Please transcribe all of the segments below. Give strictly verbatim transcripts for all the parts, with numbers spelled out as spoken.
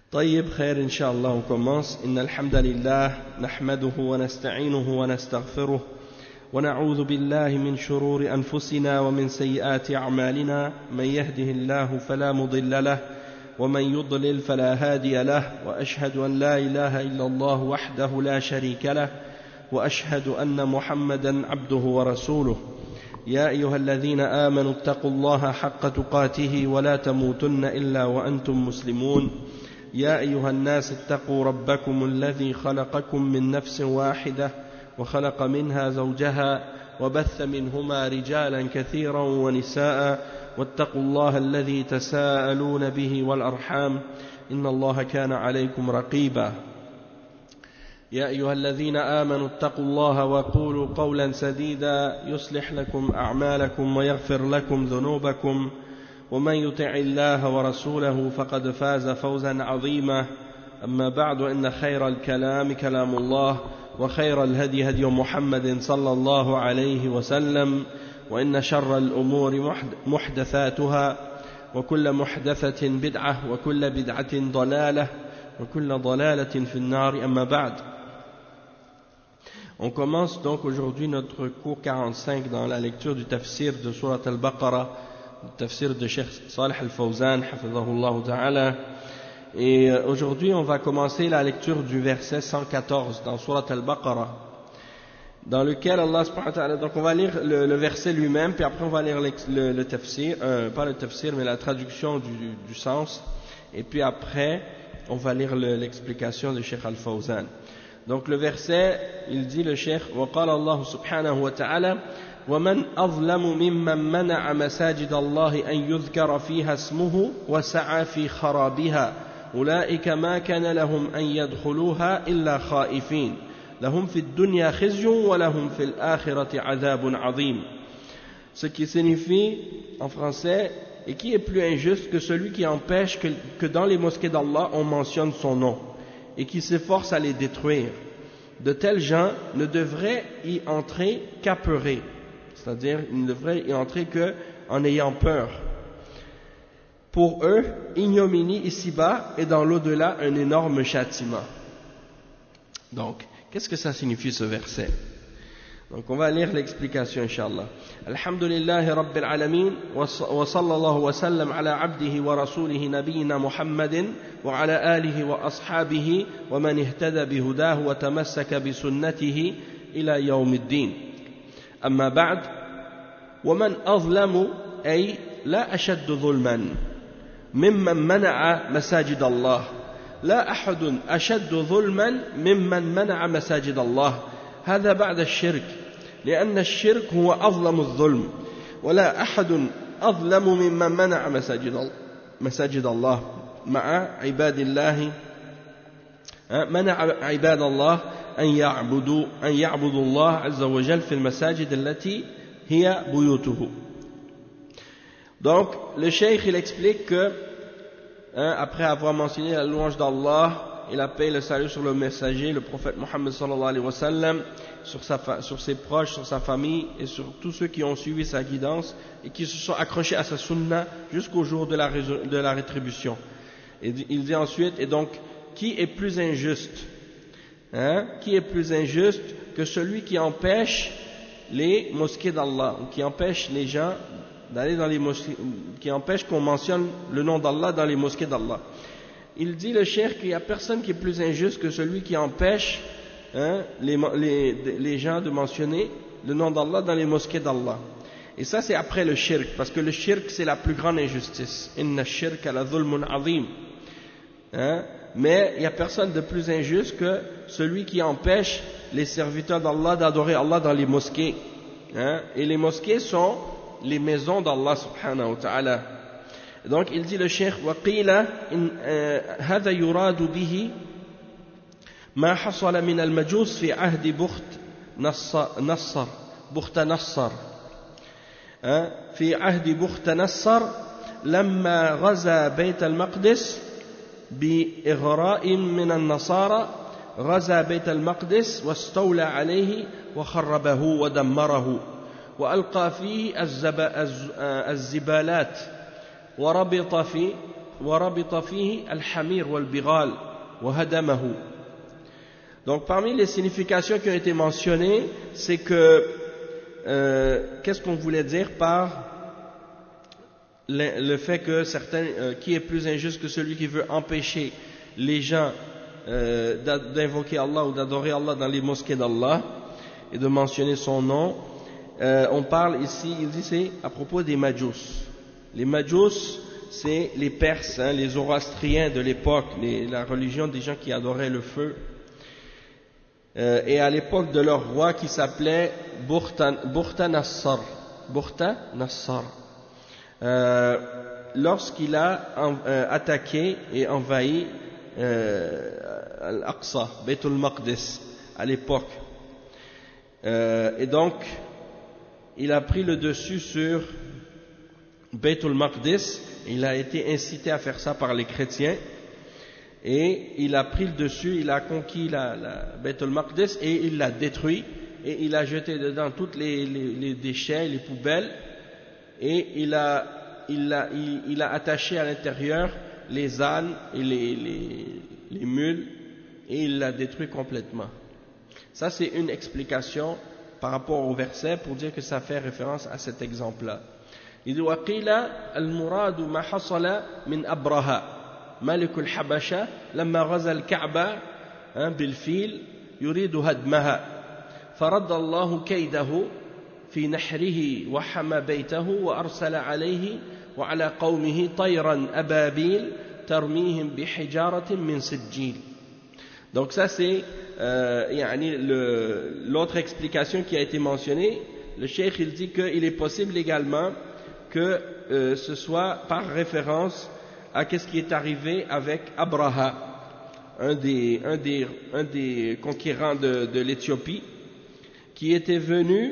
طيب خير إن شاء الله. On commence. إن الحمد لله نحمده ونستعينه ونستغفره ونعوذ بالله من شرور أنفسنا ومن سيئات أعمالنا. من يهده الله فلا مضل له ومن يضلل فلا هادي له، وأشهد أن لا إله إلا الله وحده لا شريك له، وأشهد أن محمدا عبده ورسوله. يا أيها الذين آمنوا اتقوا الله حق تقاته ولا تموتن إلا وأنتم مسلمون. يا أيها الناس اتقوا ربكم الذي خلقكم من نفس واحدة وخلق منها زوجها وبث منهما رجالا كثيرا ونساء، واتقوا الله الذي تساءلون به والأرحام إن الله كان عليكم رقيبا. يا أيها الذين آمنوا اتقوا الله وقولوا قولا سديدا يصلح لكم أعمالكم ويغفر لكم ذنوبكم، ومن يطع الله ورسوله فقد فاز فوزا عظيما. أما بعد، إن خير الكلام كلام الله، وخير الهدي هدي محمد صلى الله عليه وسلم، وإن شر الأمور محدثاتها، وكل محدثة بدعة، وكل بدعة ضلالة، وكل ضلالة في النار. أما بعد. On commence donc aujourd'hui notre cours quarante-cinq dans la lecture du tafsir de Surat al-Baqarah, le tafsir de Cheikh Salih al-Fawzan, hafidhahullah ta'ala. Et aujourd'hui on va commencer la lecture du verset cent quatorze dans Surat al-Baqarah, dans lequel Allah subhanahu wa ta'ala, donc on va lire le, le verset lui-même, puis après on va lire le, le, le tafsir, euh, pas le tafsir mais la traduction du, du sens, et puis après on va lire le, l'explication de Cheikh al-Fawzan. Donc le verset, il dit le Cheikh: وقال الله سبحانه وتعالى ومن أظلم ممن منع مساجد الله أن يذكر فيها اسمه وسعى في خرابها أولئك ما كان لهم أن يدخلوها إلا خائفين لهم في الدنيا خزي ولهم في الآخرة عذاب عظيم. Ce qui signifie en français: et qui est plus injuste que celui qui empêche que, que dans les mosquées d'Allah on mentionne son nom et qui s'efforce à les détruire. De tels gens ne devraient y entrer qu'apeurés, c'est-à-dire ils ne devraient y entrer qu'en ayant peur. Pour eux, ignominie ici-bas et dans l'au-delà un énorme châtiment. Donc, qu'est-ce que ça signifie ce verset? Donc on va lire l'explication inshallah. Alhamdulillahi Rabbil Alamin wa sallallahu wa sallam ala abdihi wa rasulihi nabiyyina Muhammadin wa ala alihi wa ashabihi wa man ihtada bihudahu wa tamassaka bi sunnatihi ila yawmiddin. Amma ba'd, wa man azlamu ay la ashaddu dhulman mimman mana'a masajid Allah. La ahadun ashaddu dhulman mimman mana'a masajid Allah. هذا بعد الشرك، لأن الشرك هو أظلم الظلم، ولا أحد أظلم ممن منع مساجد مساجد الله مع عباد الله منع عباد الله أن يعبدوا أن يعبدوا الله عز وجل في المساجد التي هي بيوته. Donc le cheikh il explique que hein, après avoir mentionné la louange d'Allah et la paix et le salut sur le messager, le prophète Mohammed sallallahu alayhi wa sallam, sur, sa, sur ses proches, sur sa famille et sur tous ceux qui ont suivi sa guidance et qui se sont accrochés à sa sunna jusqu'au jour de la, de la rétribution. Et il dit ensuite, et donc, qui est plus injuste hein, qui est plus injuste que celui qui empêche les mosquées d'Allah, ou qui empêche les gens d'aller dans les mosquées, qui empêche qu'on mentionne le nom d'Allah dans les mosquées d'Allah. Il dit le cheikh qu'il n'y a personne qui est plus injuste que celui qui empêche hein, les, les, les gens de mentionner le nom d'Allah dans les mosquées d'Allah. Et ça c'est après le shirk, parce que le shirk c'est la plus grande injustice. Inna shirka la dhulmun azim. Hein? Mais il n'y a personne de plus injuste que celui qui empêche les serviteurs d'Allah d'adorer Allah dans les mosquées. Hein? Et les mosquées sont les maisons d'Allah subhanahu wa ta'ala. Donc il dit le cheikh وقيل إن هذا يراد به ما حصل من المجوس في عهد بخت نصر بخت نصر في عهد بخت نصر لما غزا بيت المقدس بإغراء من النصارى غزا بيت المقدس واستولى عليه وخربه ودمره وألقى فيه الزبالات وربط في وربط فيه الحمير والبغال وهدمه. Donc parmi les significations qui ont été mentionnées, c'est que euh, qu'est-ce qu'on voulait dire par le, le fait que certains, euh, qui est plus injuste que celui qui veut empêcher les gens euh, d'invoquer Allah ou d'adorer Allah dans les mosquées d'Allah et de mentionner son nom. Euh, on parle ici, il dit c'est à propos des Majus. Les Majus, c'est les Perses, hein, les Zoroastriens de l'époque, la religion des gens qui adoraient le feu. Euh, et à l'époque de leur roi qui s'appelait Bukhta-Nassar. Bukhta-Nassar. Euh, lorsqu'il a en, euh, attaqué et envahi euh, Al-Aqsa, Bayt al-Maqdis, à l'époque. Euh, et donc, il a pris le dessus sur Bayt al-Maqdis, il a été incité à faire ça par les chrétiens, et il a pris le dessus, il a conquis la, la Bayt al-Maqdis et il l'a détruit, et il a jeté dedans tous les, les, les déchets, les poubelles, et il a, il a, il, il a attaché à l'intérieur les ânes et les, les, les mules, et il l'a détruit complètement. Ça, c'est une explication par rapport au verset pour dire que ça fait référence à cet exemple-là. Il dit وقيل المراد ما حصل من أبرهة ملك الحبشة لما غزا الكعبة بالفيل يريد هدمها فرد الله كيده في نحره وحمى بيته وأرسل عليه وعلى قومه طيرا أبابيل ترميهم بحجارة من سجيل. Donc ça c'est euh, yani le, l'autre explication qui a été mentionnée. Le cheikh il dit qu'il est possible également que euh, ce soit par référence à ce qui est arrivé avec Abraha, un des, un des, un des conquérants de, de l'Éthiopie, qui était venu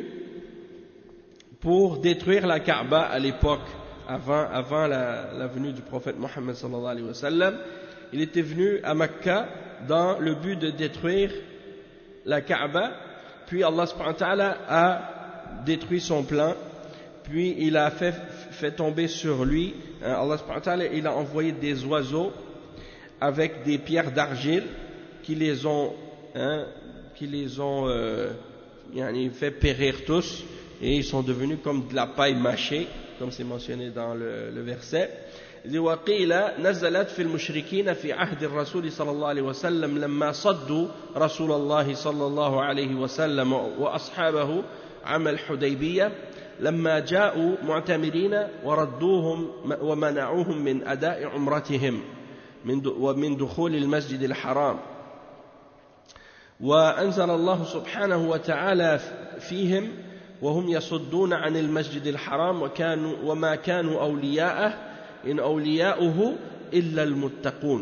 pour détruire la Kaaba à l'époque, avant, avant la, la venue du prophète Mohammed sallallahu alayhi wa sallam. Il était venu à Mecca dans le but de détruire la Kaaba, puis Allah subhanahu wa ta'ala a détruit son plan, puis il a fait, fait tomber sur lui, hein, Allah subhanahu wa ta'ala, il a envoyé des oiseaux avec des pierres d'argile qui les ont, hein, qui les ont euh, fait périr tous, et ils sont devenus comme de la paille mâchée, comme c'est mentionné dans le, le verset. وقيل نزلت في المشركين في عهد الرسول صلى الله عليه وسلم لما صدوا رسول الله صلى الله عليه وسلم وأصحابه عام الحديبية لما جاءوا معتمرين وردوهم ومنعوهم من أداء عمرتهم ومن دخول المسجد الحرام وأنزل الله سبحانه وتعالى فيهم وهم يصدون عن المسجد الحرام وكانوا وما كانوا أولياءه إن أولياؤه إلا المتقون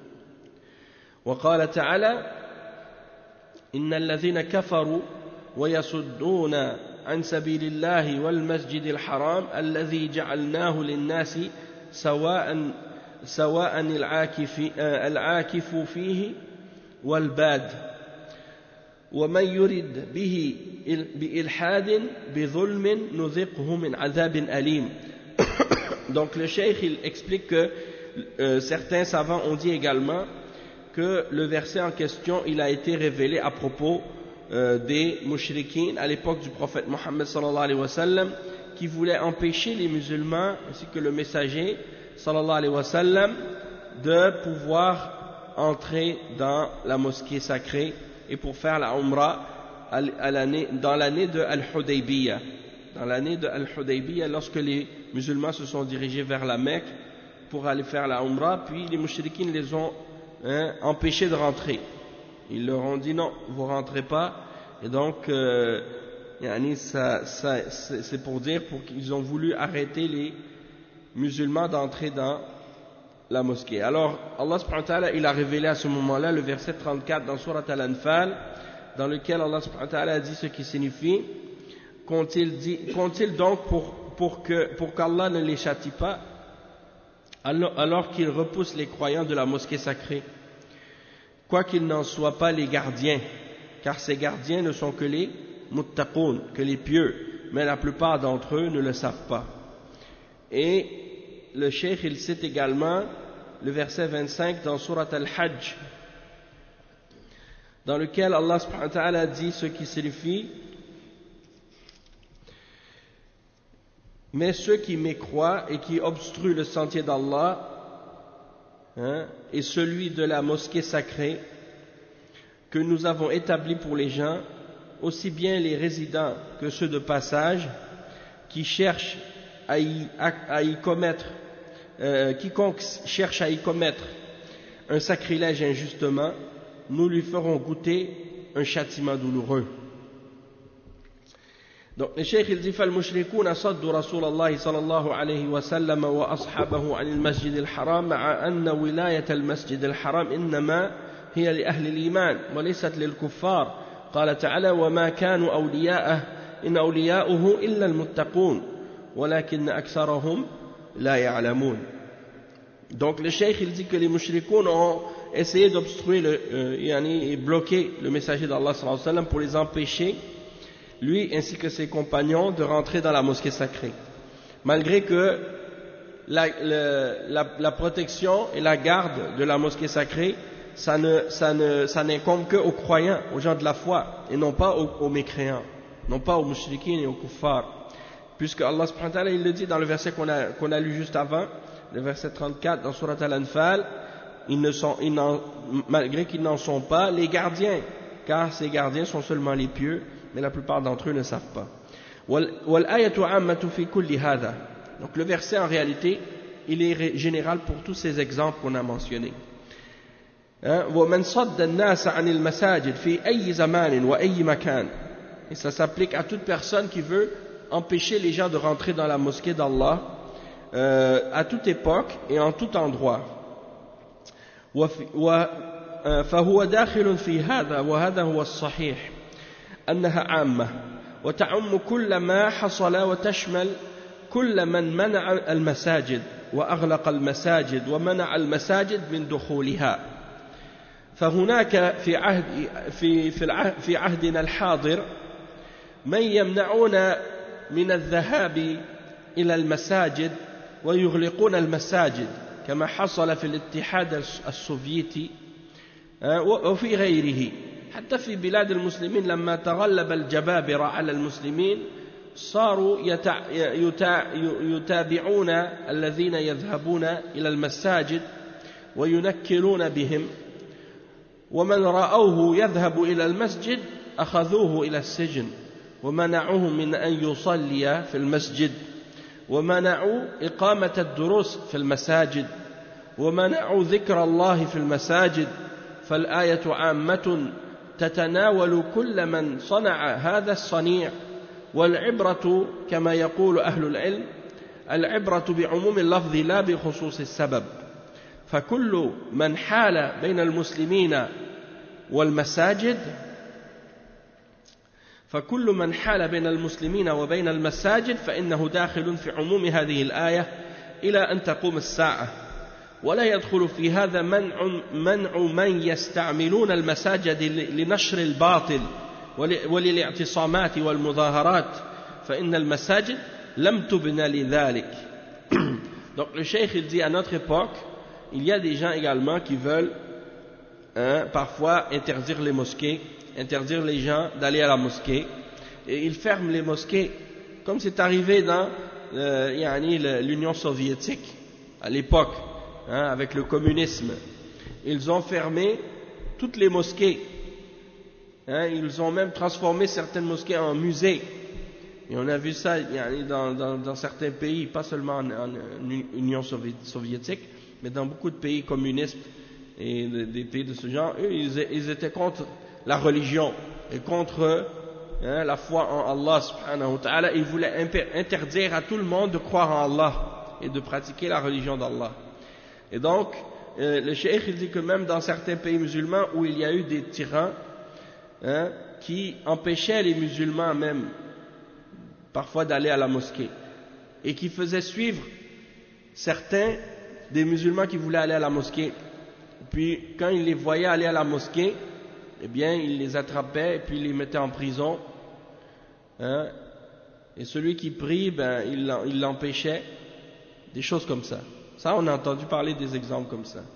وقال تعالى إن الذين كفروا ويصدون عن سبيل الله والمسجد الحرام الذي جعلناه للناس سواء سواء العاكف العاكف فيه والباد ومن يرد به بإلحاد بظلم نذقه من عذاب أليم. Donc le cheikh il explique que euh, certains savants ont dit également que le verset en question il a été révélé à propos euh, des mushrikines à l'époque du prophète Mohammed sallallahu alayhi wa sallam qui voulaient empêcher les musulmans ainsi que le messager sallallahu alayhi wa sallam de pouvoir entrer dans la mosquée sacrée et pour faire la umrah à, à l'année, dans l'année de Al-Hudaybiyah. Dans l'année de Al-Hudaybiyah, lorsque les musulmans se sont dirigés vers la Mecque pour aller faire la Umrah, puis les mouchriquines les ont hein, empêchés de rentrer. Ils leur ont dit non, vous rentrez pas. Et donc, euh, yani ça, ça, c'est pour dire pour qu'ils ont voulu arrêter les musulmans d'entrer dans la mosquée. Alors, Allah subhanahu wa ta'ala, il a révélé à ce moment-là le verset trente-quatre dans Surat Al-Anfal, dans lequel Allah subhanahu wa ta'ala a dit ce qui signifie qu'ont-ils dit, qu'ont-ils donc pour, pour que, pour qu'Allah ne les châtie pas, alors, alors qu'ils repoussent les croyants de la mosquée sacrée, quoiqu'ils n'en soient pas les gardiens, car ces gardiens ne sont que les muttaqoun, que les pieux, mais la plupart d'entre eux ne le savent pas. Et le cheikh il cite également le verset vingt-cinq dans Surat Al-Hajj, dans lequel Allah subhanahu wa ta'ala dit ce qui signifie: mais ceux qui mécroient et qui obstruent le sentier d'Allah, hein, et celui de la mosquée sacrée que nous avons établi pour les gens, aussi bien les résidents que ceux de passage, qui cherchent à y, à, à y commettre, euh, quiconque cherche à y commettre un sacrilège injustement, nous lui ferons goûter un châtiment douloureux. Donc le cheikh il dit: فالمشركون صدوا رسول الله صلى الله عليه وسلم وأصحابه عن المسجد الحرام مع أن ولاية المسجد الحرام إنما هي لأهل الإيمان وليست للكفار. قال تعالى: وما كانوا أولياءه إن أولياؤه إلا المتقون ولكن أكثرهم لا يعلمون. Donc le cheikh il dit que les mushrikoun ont essayé d'obstruer le, euh, yani, et bloquer le messager d'Allah sallallahu alayhi wa sallam pour les empêcher, lui ainsi que ses compagnons, de rentrer dans la mosquée sacrée, malgré que la, le, la, la protection et la garde de la mosquée sacrée, ça ne, ça ne, ça n'incombe qu'aux croyants, aux gens de la foi, et non pas aux, aux mécréants, non pas aux mushrikines et aux kuffars, puisque Allah subhanahu wa ta'ala il le dit dans le verset qu'on a, qu'on a lu juste avant, le verset trente-quatre dans Surat Al-Anfal: ils ne sont, ils malgré qu'ils n'en sont pas les gardiens, car ces gardiens sont seulement les pieux, mais la plupart d'entre eux ne savent pas. Donc le verset en réalité il est général pour tous ces exemples qu'on a mentionnés. Et ça s'applique à toute personne qui veut empêcher les gens de rentrer dans la mosquée d'Allah, euh, à toute époque et en tout endroit. فهو داخل في هذا وهذا هو الصحيح أنها عامة وتعم كل ما حصل وتشمل كل من منع المساجد وأغلق المساجد ومنع المساجد من دخولها. فهناك في عهد في في, العهد في عهدنا الحاضر من يمنعون من الذهاب إلى المساجد ويغلقون المساجد كما حصل في الاتحاد السوفيتي وفي غيره، حتى في بلاد المسلمين لما تغلب الجبابرة على المسلمين صاروا يتابعون الذين يذهبون إلى المساجد وينكرون بهم، ومن رأوه يذهب إلى المسجد أخذوه إلى السجن ومنعوه من أن يصلي في المسجد، ومنعوا إقامة الدروس في المساجد، ومنعوا ذكر الله في المساجد. فالآية عامة تتناول كل من صنع هذا الصنيع، والعبرة كما يقول أهل العلم العبرة بعموم اللفظ لا بخصوص السبب. فكل من حال بين المسلمين والمساجد فكل من حال بين المسلمين وبين المساجد فإنه داخل في عموم هذه الآية إلى أن تقوم الساعة، ولا يدخل في هذا منع منع من يستعملون المساجد لنشر الباطل وللاعتصامات والمظاهرات، فإن المساجد لم تبنى لذلك. Donc le cheikh il dit à notre époque il y a des gens également qui veulent hein, parfois interdire les mosquées, interdire les gens d'aller à la mosquée, et ils ferment les mosquées comme c'est arrivé dans euh, l'Union soviétique à l'époque, hein, avec le communisme. Ils ont fermé toutes les mosquées, hein, ils ont même transformé certaines mosquées en musées, et on a vu ça dans, dans, dans certains pays, pas seulement en, en Union soviétique, mais dans beaucoup de pays communistes et des pays de ce genre. Eux, ils, ils étaient contre la religion et contre hein, la foi en Allah subhanahu wa ta'ala. Ils voulaient interdire à tout le monde de croire en Allah et de pratiquer la religion d'Allah. Et donc euh, le cheikh il dit que même dans certains pays musulmans où il y a eu des tyrans hein, qui empêchaient les musulmans même parfois d'aller à la mosquée et qui faisaient suivre certains des musulmans qui voulaient aller à la mosquée, puis quand ils les voyaient aller à la mosquée, eh bien ils les attrapaient et puis ils les mettaient en prison, hein, et celui qui prie, ben, il l'empêchait, des choses comme ça. Ça, on a entendu parler des exemples comme ça.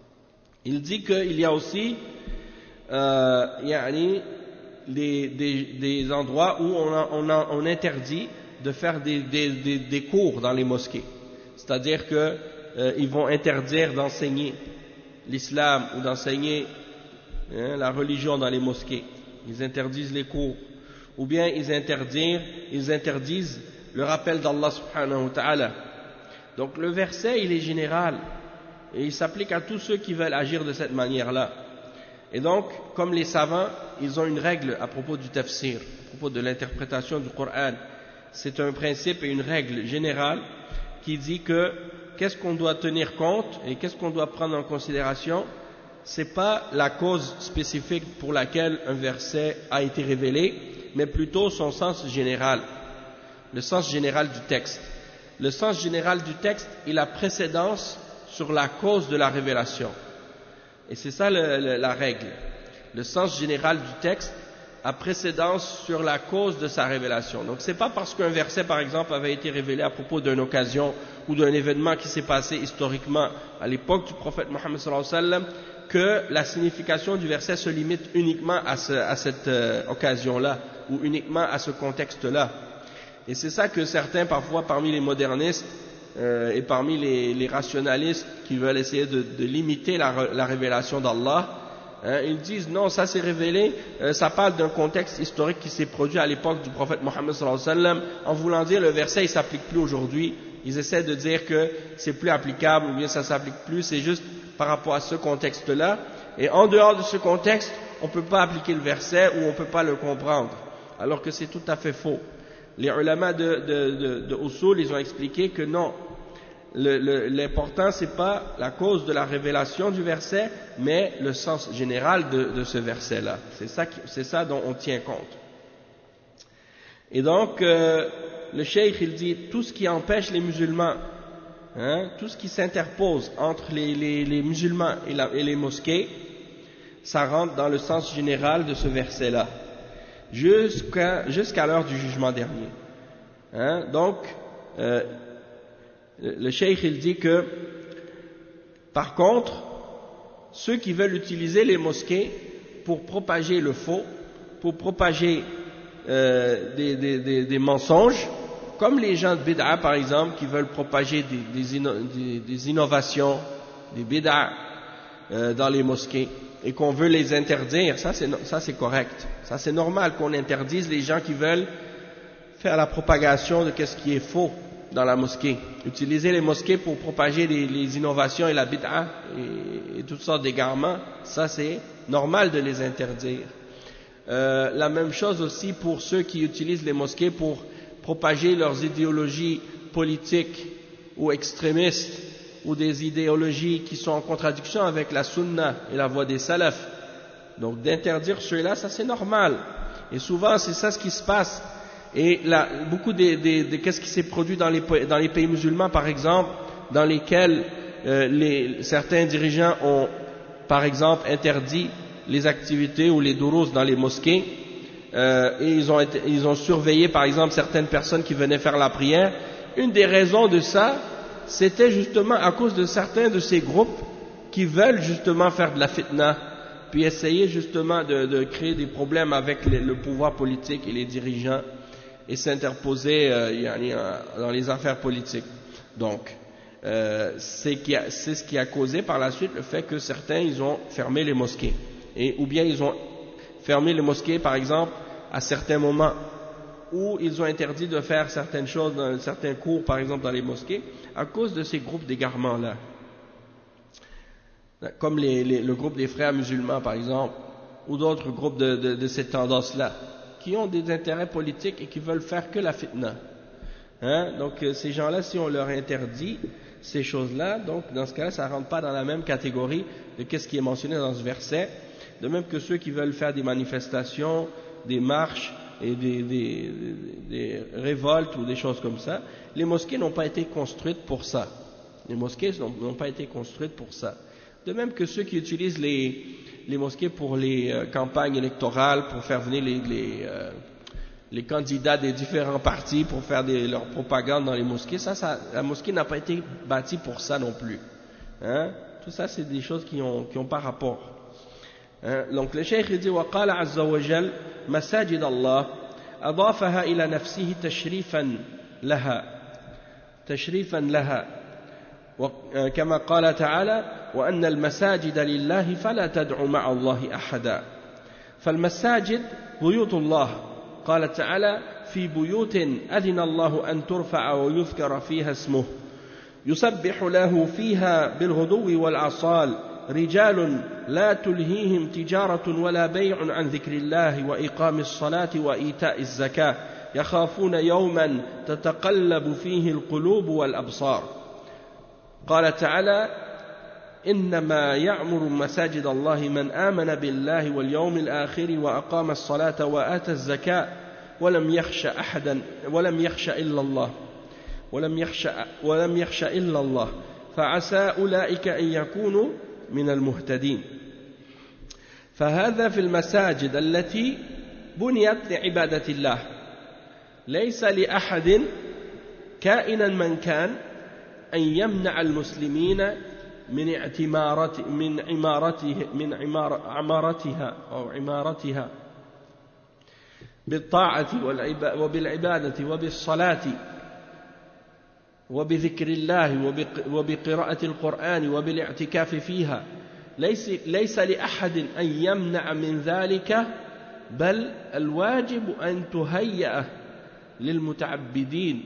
Il dit qu'il y a aussi euh, yani, des, des, des endroits où on, a, on, a, on interdit de faire des, des, des, des cours dans les mosquées. C'est-à-dire qu'ils euh, vont interdire d'enseigner l'islam ou d'enseigner hein, la religion dans les mosquées. Ils interdisent les cours. Ou bien ils interdisent, ils interdisent le rappel d'Allah subhanahu wa ta'ala. Donc le verset, il est général. Et il s'applique à tous ceux qui veulent agir de cette manière-là. Et donc, comme les savants, ils ont une règle à propos du tafsir, à propos de l'interprétation du Coran. C'est un principe et une règle générale qui dit que qu'est-ce qu'on doit tenir compte et qu'est-ce qu'on doit prendre en considération. C'est pas la cause spécifique pour laquelle un verset a été révélé, mais plutôt son sens général, le sens général du texte. Le sens général du texte est la précédence sur la cause de la révélation. Et c'est ça le, le, la règle. Le sens général du texte a précédence sur la cause de sa révélation. Donc c'est pas parce qu'un verset par exemple avait été révélé à propos d'une occasion ou d'un événement qui s'est passé historiquement à l'époque du prophète Mohammed sallallahu alayhi wa sallam que la signification du verset se limite uniquement à, ce, à cette euh, occasion-là ou uniquement à ce contexte-là. Et c'est ça que certains parfois parmi les modernistes Euh, et parmi les, les rationalistes qui veulent essayer de, de limiter la, la révélation d'Allah, hein, ils disent non, ça s'est révélé, euh, ça parle d'un contexte historique qui s'est produit à l'époque du prophète Mohammed sallallahu alayhi wa sallam, en voulant dire le verset il s'applique plus aujourd'hui. Ils essaient de dire que c'est plus applicable ou bien ça s'applique plus, c'est juste par rapport à ce contexte-là. Et en dehors de ce contexte, on ne peut pas appliquer le verset ou on ne peut pas le comprendre, alors que c'est tout à fait faux. Les ulama de, de, de, de Usul, ils ont expliqué que non, l'important c'est pas la cause de la révélation du verset, mais le sens général de, de ce verset-là. C'est ça, c'est ça dont on tient compte. Et donc, euh, le cheikh il dit tout ce qui empêche les musulmans, hein, tout ce qui s'interpose entre les, les, les musulmans et, la, et les mosquées, ça rentre dans le sens général de ce verset-là. Jusqu'à jusqu'à l'heure du jugement dernier. Hein? Donc, euh, le cheikh il dit que, par contre, ceux qui veulent utiliser les mosquées pour propager le faux, pour propager euh, des, des, des, des mensonges, comme les gens de bid'a par exemple, qui veulent propager des, des, inno, des, des innovations, des bid'a euh, dans les mosquées, et qu'on veut les interdire, ça c'est, ça c'est correct. Ça c'est normal qu'on interdise les gens qui veulent faire la propagation de ce qui est faux dans la mosquée. Utiliser les mosquées pour propager les, les innovations et la bid'a et, et toutes sortes d'égarements, ça c'est normal de les interdire. Euh, la même chose aussi pour ceux qui utilisent les mosquées pour propager leurs idéologies politiques ou extrémistes, ou des idéologies qui sont en contradiction avec la sunna et la voie des salafs. Donc d'interdire ceux-là, ça c'est normal. Et souvent c'est ça ce qui se passe. Et là, beaucoup de, de, de qu'est-ce qui s'est produit dans les, dans les pays musulmans par exemple, dans lesquels euh, les, certains dirigeants ont par exemple interdit les activités ou les durus dans les mosquées, euh, et ils ont, été, ils ont surveillé par exemple certaines personnes qui venaient faire la prière. Une des raisons de ça, c'était justement à cause de certains de ces groupes qui veulent justement faire de la fitna, puis essayer justement de, de créer des problèmes avec les, le pouvoir politique et les dirigeants et s'interposer euh, dans les affaires politiques. Donc, euh, c'est, qui a, c'est ce qui a causé par la suite le fait que certains ils ont fermé les mosquées, et ou bien ils ont fermé les mosquées par exemple à certains moments, où ils ont interdit de faire certaines choses, dans certains cours par exemple dans les mosquées, à cause de ces groupes d'égarements-là. Comme les, les, le groupe des frères musulmans par exemple, ou d'autres groupes de, de, de cette tendance-là, qui ont des intérêts politiques et qui veulent faire que la fitna. Hein? Donc ces gens-là, si on leur interdit ces choses-là, donc dans ce cas-là, ça ne rentre pas dans la même catégorie de qu'est-ce qui est mentionné dans ce verset, de même que ceux qui veulent faire des manifestations, des marches, et des, des, des révoltes ou des choses comme ça. Les mosquées n'ont pas été construites pour ça. Les mosquées n'ont pas été construites pour ça. De même que ceux qui utilisent les, les mosquées pour les euh, campagnes électorales, pour faire venir les, les, euh, les candidats des différents partis pour faire des, leur propagande dans les mosquées. Ça, ça, la mosquée n'a pas été bâtie pour ça non plus. Hein? Tout ça, c'est des choses qui ont, qui ont pas rapport. Hein? Donc le cheikh dit وقال عز وجل مساجد الله أضافها إلى نفسه تشريفا لها تشريفا لها كما قال تعالى وأن المساجد لله فلا تدعوا مع الله أحدا فالمساجد بيوت الله قال تعالى في بيوت أذن الله أن ترفع ويذكر فيها اسمه يسبح له فيها بالغدو والعصال رجال لا تلهيهم تجارة ولا بيع عن ذكر الله وإقام الصلاة وإيتاء الزكاة يخافون يوما تتقلب فيه القلوب والأبصار قال تعالى إنما يعمر مساجد الله من آمن بالله واليوم الآخر وأقام الصلاة وآتى الزكاة ولم يخش أحدا ولم يخش إلا الله ولم يخش ولم يخش إلا الله فعسى أولئك أن يكونوا من المهتدين فهذا في المساجد التي بنيت لعبادة الله ليس لأحد كائنا من كان أن يمنع المسلمين من اعتمارة من عمارته من عمار عمارتها أو عمارتها بالطاعة وبالعبادة وبالصلاة وبذكر الله وبقراءة القرآن وبالاعتكاف فيها ليس ليس لأحد أن يمنع من ذلك بل الواجب أن تهيأ للمتعبدين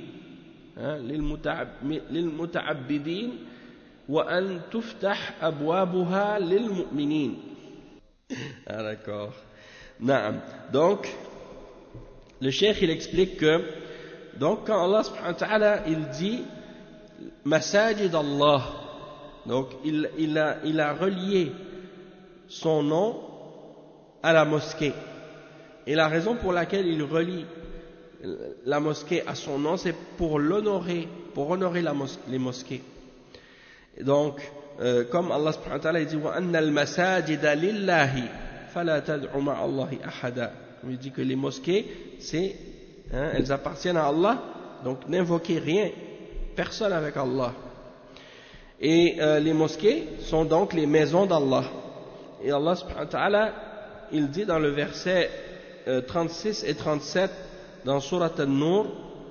للمتعبدين وأن تفتح أبوابها للمؤمنين. Ah d'accord. Naam. Donc, le cheikh il explique que donc quand Allah subhanahu wa ta'ala il dit Masajid Allah, donc il, il, a, il a relié son nom à la mosquée. Et la raison pour laquelle il relie la mosquée à son nom, c'est pour l'honorer, pour honorer la mos- les mosquées. Et donc, euh, comme Allah subhanahu wa ta'ala il dit وَأَنَّ الْمَسَاجِدَ لِلَّهِ فَلَا تَدْعُ مَعَ اللَّهِ أَحَدًا. Il dit que les mosquées, c'est, hein, elles appartiennent à Allah, donc n'invoquez rien, personne avec Allah. Et euh, les mosquées sont donc les maisons d'Allah. Et Allah subhanahu wa ta'ala, il dit dans le verset euh, trente-six et trente-sept dans Surat An-Nur,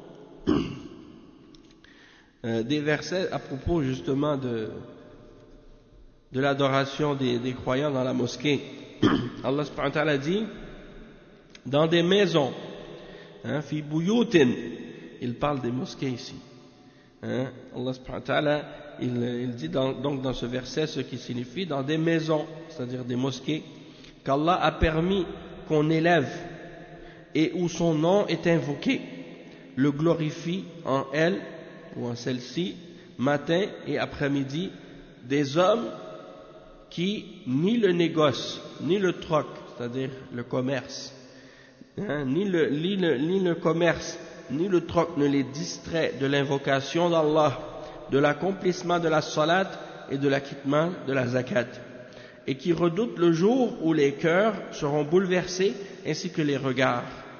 euh, des versets à propos justement de, de l'adoration des, des croyants dans la mosquée. Allah subhanahu wa ta'ala dit dans des maisons, hein, fi buyutin, il parle des mosquées ici. Hein, Allah subhanahu wa ta'ala, il, il dit dans, donc dans ce verset ce qui signifie dans des maisons, c'est-à-dire des mosquées, qu'Allah a permis qu'on élève et où son nom est invoqué, le glorifie en elle ou en celle-ci, matin et après-midi, des hommes qui ni le négoce, ni le troc, c'est-à-dire le commerce, hein, ni, le, ni, le, ni le commerce, ni le troc ne les distrait de l'invocation d'Allah, de l'accomplissement de la salat et de l'acquittement de la zakat, et qui redoutent le jour où les cœurs seront bouleversés ainsi que les regards.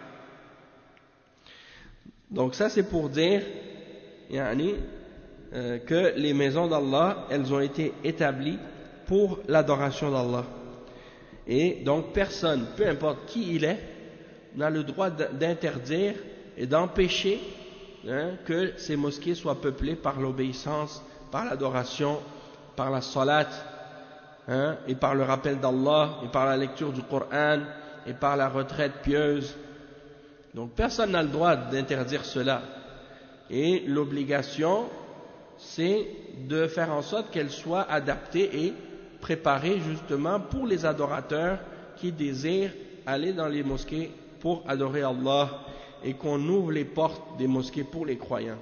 Donc ça c'est pour dire yani, euh, que les maisons d'Allah, elles ont été établies pour l'adoration d'Allah. Et donc personne, peu importe qui il est, n'a le droit d'interdire et d'empêcher, hein, que ces mosquées soient peuplées par l'obéissance, par l'adoration, par la salat, hein, et par le rappel d'Allah, et par la lecture du Coran, et par la retraite pieuse. Donc personne n'a le droit d'interdire cela. Et l'obligation, c'est de faire en sorte qu'elles soient adaptées et préparées justement pour les adorateurs qui désirent aller dans les mosquées pour adorer Allah, et qu'on ouvre les portes des mosquées pour les croyants.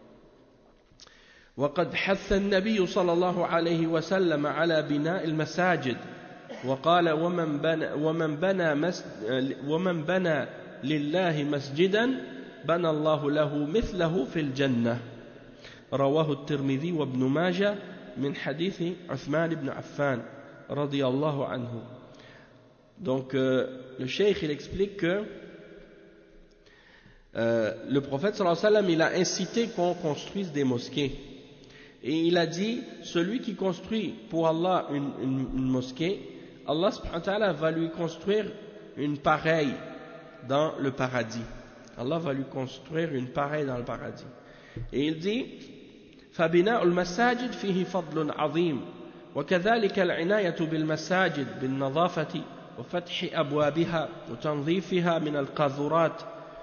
وقد حث النبي صلى الله عليه وسلم على بناء المساجد وقال ومن بنى ومن بنى مس ومن بنى لله مسجدا بنى الله له مثله في الجنة رواه الترمذي وابن ماجه من حديث عثمان بن عفان رضي الله عنه. Donc euh, le cheikh il explique que euh, le prophète sallallahu alayhi wa sallam, il a incité qu'on construise des mosquées. Et il a dit, celui qui construit pour Allah une, une, une mosquée, Allah subhanahu wa ta'ala va lui construire une pareille dans le paradis. Allah va lui construire une pareille dans le paradis. Et il dit, فَبِنَاءُ الْمَسَاجِدِ فِيهِ فَضْلٌ عَظِيمٌ وَكَذَلِكَ الْعِنَايَةُ بِالْمَسَاجِدِ بِالنَّظَافَةِ وَفَتْحِ أَبْوَابِهَا وَتَنْظِيفِهَا مِنَ الْقَاذُورَاتِ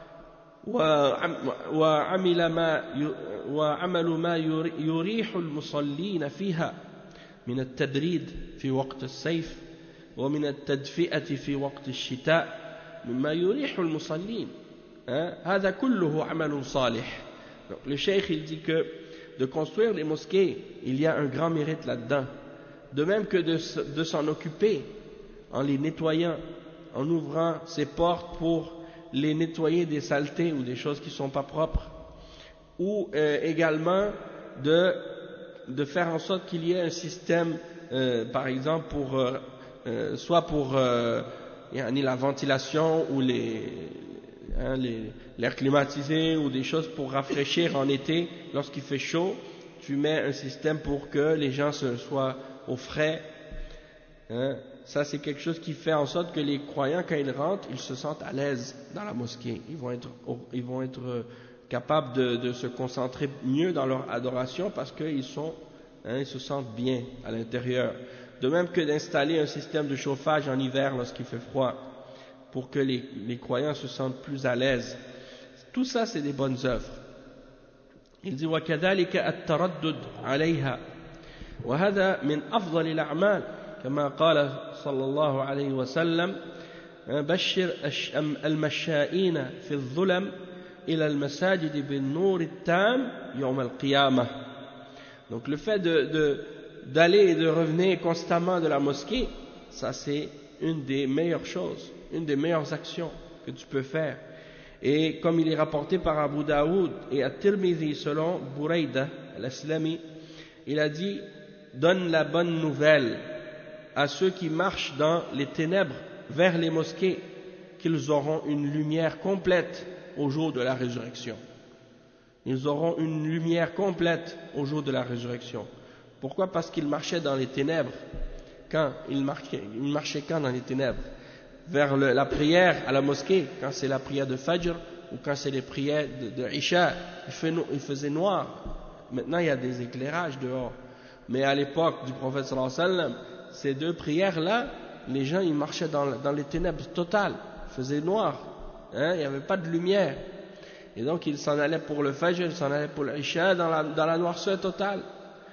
وعمل ما وعمل ما يريح المصلين فيها من التدريد في وقت الصيف ومن التدفئة في وقت الشتاء مما يريح المصلين هذا كله عمل صالح. Donc, le cheikh il dit que de construire les mosquées il y a un grand mérite là-dedans, de même que de, de s'en occuper en les nettoyant, en ouvrant ses portes pour les nettoyer des saletés ou des choses qui ne sont pas propres, ou euh, également de, de faire en sorte qu'il y ait un système, euh, par exemple, pour, euh, euh, soit pour euh, la ventilation ou les, hein, les, l'air climatisé ou des choses pour rafraîchir en été lorsqu'il fait chaud. Tu mets un système pour que les gens se soient au frais. Hein. Ça, c'est quelque chose qui fait en sorte que les croyants, quand ils rentrent, ils se sentent à l'aise dans la mosquée. Ils vont être, ils vont être capables de, de se concentrer mieux dans leur adoration parce qu'ils sont, hein, ils se sentent bien à l'intérieur. De même que d'installer un système de chauffage en hiver lorsqu'il fait froid, pour que les, les croyants se sentent plus à l'aise. Tout ça, c'est des bonnes œuvres. Il dit وَكَذَلِكَ التَّرَدُّدُ عَلَيْهَا وَهَذَا مِنْ أَفْضَلِ الْأَعْمَالِ كما قال صلى الله عليه وسلم بشر المشائين في الظلم إلى المساجد بالنور التام يوم القيامة. Donc le fait de, de, d'aller et de revenir constamment de la mosquée, ça c'est une des meilleures choses, une des meilleures actions que tu peux faire. Et comme il est rapporté par Abu Daoud et At-Tirmidhi selon Burayda al-Aslami, il a dit donne la bonne nouvelle à ceux qui marchent dans les ténèbres vers les mosquées qu'ils auront une lumière complète au jour de la résurrection. Ils auront une lumière complète au jour de la résurrection. Pourquoi? Parce qu'ils marchaient dans les ténèbres. Quand ils marchaient, ils marchaient quand dans les ténèbres? Vers le, la prière à la mosquée, quand c'est la prière de Fajr ou quand c'est les prières de, de Isha, il, fait, il faisait noir. Maintenant il y a des éclairages dehors. Mais à l'époque du prophète sallallahu alayhi wa sallam, ces deux prières-là, les gens ils marchaient dans, dans les ténèbres totales, il faisait noir, hein, il n'y avait pas de lumière. Et donc ils s'en allaient pour le Fajr, ils s'en allaient pour l'Isha dans la, dans la noirceur totale.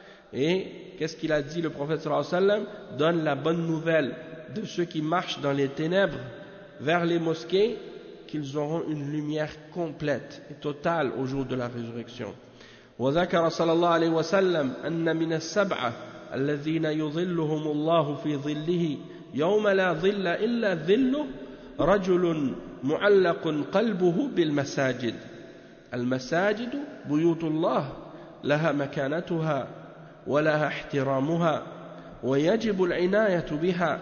Et qu'est-ce qu'il a dit le prophète sallallahu alayhi wa sallam? Donne la bonne nouvelle de ceux qui marchent dans les ténèbres vers les mosquées qu'ils auront une lumière complète et totale au jour de la résurrection. وذكر صلى الله عليه وسلم أن من السبعة الذين يظلهم الله في ظله يوم لا ظل إلا ظله رجل معلق قلبه بالمساجد. المساجد بيوت الله لها مكانتها ولها احترامها ويجب العناية بها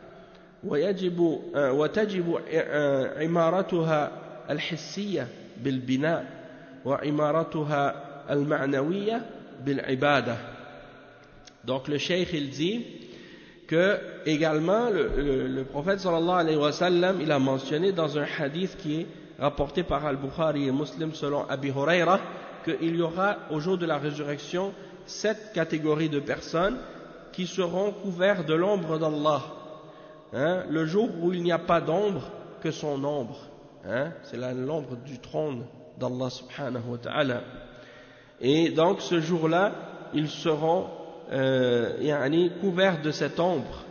ويجب وتجب عمارتها الحسية بالبناء وعمارتها المعنوية بالعبادة. Donc le cheikh il dit que également le, le, le prophète sallallahu alayhi wa sallam il a mentionné dans un hadith qui est rapporté par Al-Bukhari et Muslim selon Abi Huraira qu'il y aura au jour de la résurrection sept catégories de personnes qui seront couverts de l'ombre d'Allah, hein, le jour où il n'y a pas d'ombre que son ombre, hein, c'est l'ombre du trône d'Allah subhanahu wa ta'ala. Et donc ce jour-là ils seront euh, yani, couverts de cette ombre,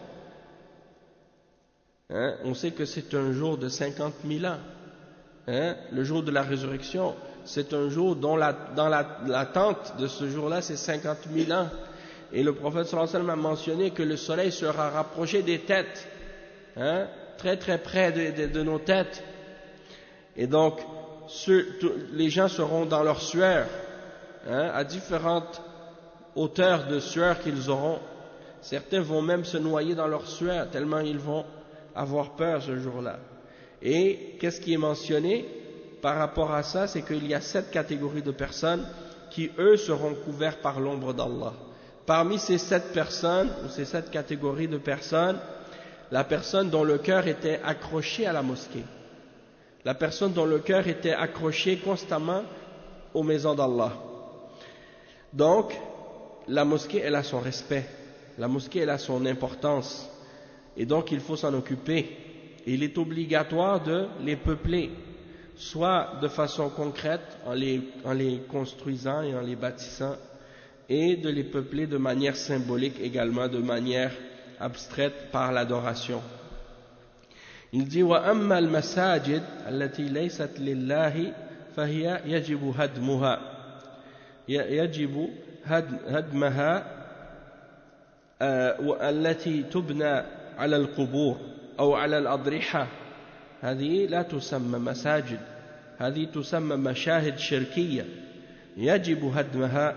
hein, on sait que c'est un jour de cinquante mille ans, hein, le jour de la résurrection c'est un jour dont la, dans la, l'attente de ce jour-là c'est cinquante mille ans. Et le prophète sallallahu alayhi wa sallam a mentionné que le soleil sera rapproché des têtes, hein, très très près de, de, de nos têtes. Et donc, ceux, les gens seront dans leur sueur, hein, à différentes hauteurs de sueur qu'ils auront. Certains vont même se noyer dans leur sueur, tellement ils vont avoir peur ce jour-là. Et qu'est-ce qui est mentionné? par rapport à ça, c'est qu'il y a sept catégories de personnes qui, eux, seront couverts par l'ombre d'Allah. Parmi ces sept personnes, ou ces sept catégories de personnes, la personne dont le cœur était accroché à la mosquée. La personne dont le cœur était accroché constamment aux maisons d'Allah. Donc, la mosquée, elle a son respect. La mosquée, elle a son importance. Et donc, il faut s'en occuper. Et il est obligatoire de les peupler, soit de façon concrète, en les, en les construisant et en les bâtissant, et de les peupler de manière symbolique également, de manière abstraite par l'adoration. Il dit وَأَمَّا الْمَسَاجِدْ التي ليست لله فهي يجب هدمها يجب هدمها التي تبنى على القبور أو على الأضرحة هذه لا تسمى مساجد هذه تسمى مشاهد شركية يجب هدمها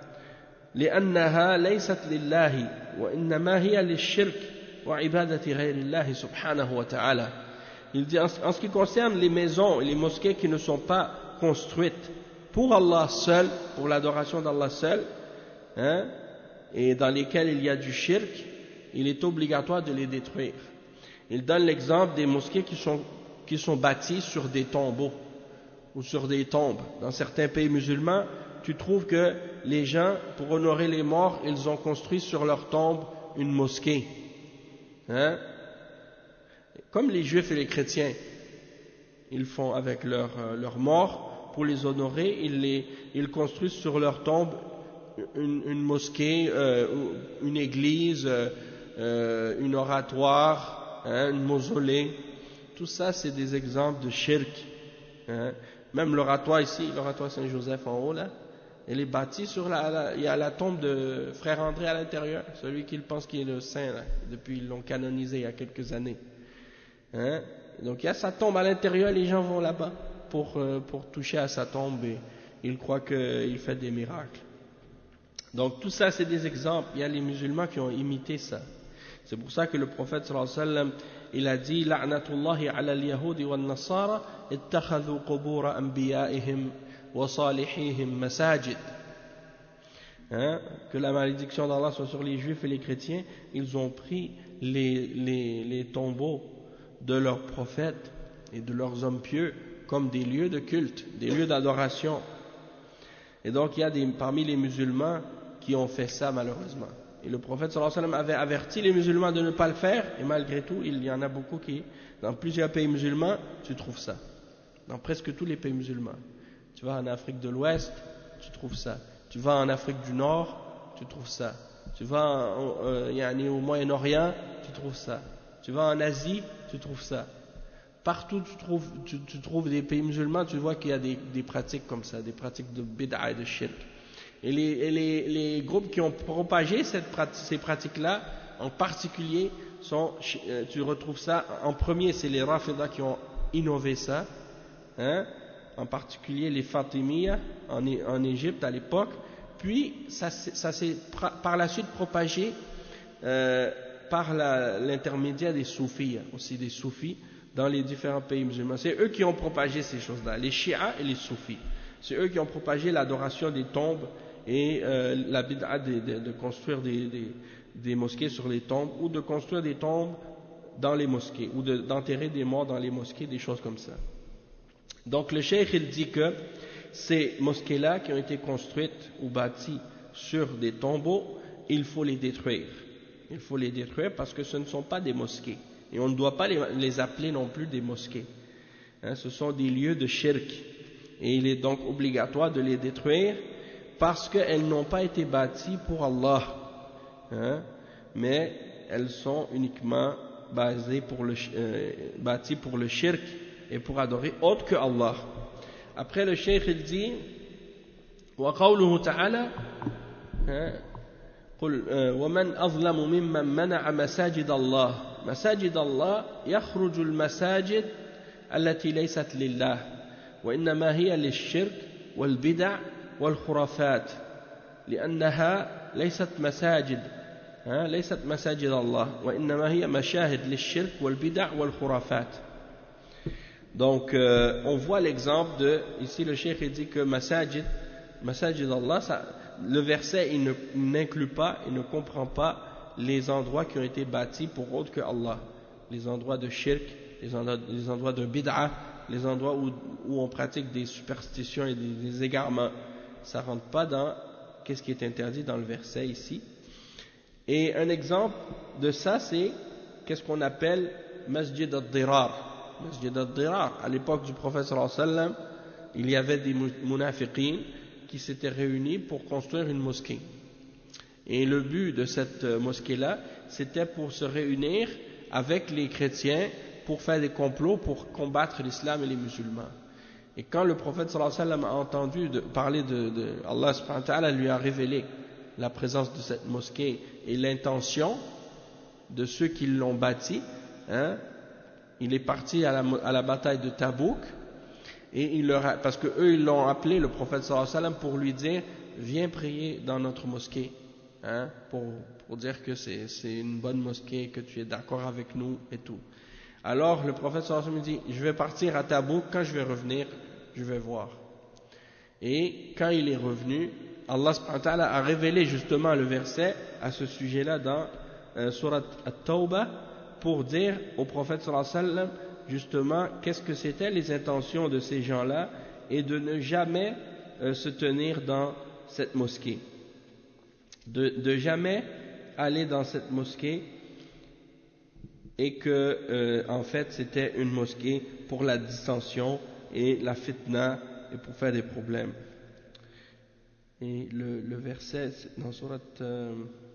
لأنها ليست لله وإنما هي للشرك وعبادة غير الله سبحانه وتعالى. Il dit en ce qui concerne les maisons et les mosquées qui ne sont pas construites pour Allah seul, pour l'adoration d'Allah seul, hein, et dans lesquelles il y a du shirk, il est obligatoire de les détruire. Il donne l'exemple des mosquées qui sont, qui sont bâties sur des tombeaux ou sur des tombes. Dans certains pays musulmans, tu trouves que les gens, pour honorer les morts, ils ont construit sur leur tombe une mosquée. Hein? Comme les juifs et les chrétiens, ils font avec leurs euh, leur morts, pour les honorer, ils, les, ils construisent sur leur tombe une, une mosquée, euh, une église, euh, une oratoire, hein, une mausolée. Tout ça, c'est des exemples de shirk. Hein? Même l'oratoire ici, l'oratoire Saint-Joseph en haut, là, elle est bâtie sur la, la, il y a la tombe de Frère André à l'intérieur, celui qu'il pense qu'il est le saint, là, depuis ils l'ont canonisé il y a quelques années. Hein? Donc il y a sa tombe à l'intérieur, les gens vont là-bas pour, euh, pour toucher à sa tombe et ils croient qu'il fait des miracles. Donc tout ça c'est des exemples, il y a les musulmans qui ont imité ça. C'est pour ça que le prophète sallallahu alayhi wa sallam, il a dit la'natullahi ala al-yahudi wal-nasara ittakhadhu qubur anbiya'ihim wa salihihim masajid. Hein? Que la malédiction d'Allah soit sur les juifs et les chrétiens, ils ont pris les, les, les tombeaux de leurs prophètes et de leurs hommes pieux comme des lieux de culte, des lieux d'adoration. Et donc il y a des, parmi les musulmans qui ont fait ça malheureusement. Et le prophète sallallahu alayhi wa sallam avait averti les musulmans de ne pas le faire, et malgré tout, il y en a beaucoup qui, dans plusieurs pays musulmans, tu trouves ça. Dans presque tous les pays musulmans. Tu vas en Afrique de l'Ouest, tu trouves ça. Tu vas en Afrique du Nord, tu trouves ça. Tu vas en, euh, au Moyen-Orient, tu trouves ça. Tu vas en Asie, tu trouves ça. Partout tu trouves, tu, tu trouves des pays musulmans, tu vois qu'il y a des, des pratiques comme ça, des pratiques de bid'a et de shirk. Et les, et les, les groupes qui ont propagé cette, ces pratiques-là, en particulier, sont, tu retrouves ça, en premier, c'est les Rafidah qui ont innové ça, hein, en particulier les Fatimiyya en, en Égypte à l'époque, puis ça, ça s'est par la suite propagé euh, par l'intermédiaire des Soufis, aussi des Soufis, dans les différents pays musulmans. C'est eux qui ont propagé ces choses-là, les Shia et les Soufis. C'est eux qui ont propagé l'adoration des tombes et euh, la bid'a de, de, de construire des, des, des mosquées sur les tombes, ou de construire des tombes dans les mosquées, ou d'enterrer de, des morts dans les mosquées, des choses comme ça. Donc le cheikh il dit que ces mosquées-là qui ont été construites ou bâties sur des tombeaux, il faut les détruire. Il faut les détruire parce que ce ne sont pas des mosquées. Et on ne doit pas les, les appeler non plus des mosquées. Hein, ce sont des lieux de shirk. Et il est donc obligatoire de les détruire parce qu'elles n'ont pas été bâties pour Allah. Hein, mais elles sont uniquement basées pour le, euh, bâties pour le shirk et pour adorer autre que Allah. Après le cheikh il dit وقوله تعالى قل ومن أظلم ممن منع مساجد الله مساجد الله يخرج المساجد التي ليست لله وإنما هي للشرك والبدع والخرافات لأنها ليست مساجد ليست مساجد الله وإنما هي مشاهد للشرك والبدع والخرافات. Donc, euh, on voit l'exemple de, ici le cheikh dit que Masajid, Masajid Allah, ça, le verset il ne, il n'inclut pas, il ne comprend pas les endroits qui ont été bâtis pour autre que Allah. Les endroits de shirk, les endroits, les endroits de bid'a, les endroits où, où on pratique des superstitions et des, des égarements. Ça rentre pas dans qu'est-ce qui est interdit dans le verset ici. Et un exemple de ça, c'est qu'est-ce qu'on appelle Masjid al-Dirar. Masjid al-Dirar, à l'époque du prophète sallallahu alayhi wa sallam, il y avait des munafiqin qui s'étaient réunis pour construire une mosquée. Et le but de cette mosquée-là, c'était pour se réunir avec les chrétiens pour faire des complots pour combattre l'islam et les musulmans. Et quand le prophète sallallahu alayhi wa sallam a entendu de, parler de, de Allah subhanahu wa ta'ala lui a révélé la présence de cette mosquée et l'intention de ceux qui l'ont bâtie, hein, il est parti à la, à la bataille de Tabouk et il leur a, parce que eux ils l'ont appelé le prophète sallallahu alayhi wa sallam pour lui dire viens prier dans notre mosquée, hein, pour, pour dire que c'est, c'est une bonne mosquée, que tu es d'accord avec nous et tout. Alors le prophète sallallahu alayhi wa sallam dit je vais partir à Tabouk, quand je vais revenir je vais voir. Et quand il est revenu, Allah subhanahu wa ta'ala a révélé justement le verset à ce sujet-là dans euh, Surat At-Tawbah pour dire au prophète sallallahu alayhi wa sallam justement qu'est-ce que c'était les intentions de ces gens-là et de ne jamais euh, se tenir dans cette mosquée, de, de jamais aller dans cette mosquée et que euh, en fait c'était une mosquée pour la dissension et la fitna et pour faire des problèmes. Et le, le verset dans Surat euh,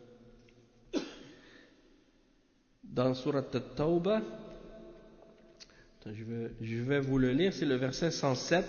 dans Surat At-Tawbah, je vais, je vais vous le lire, c'est le verset cent sept.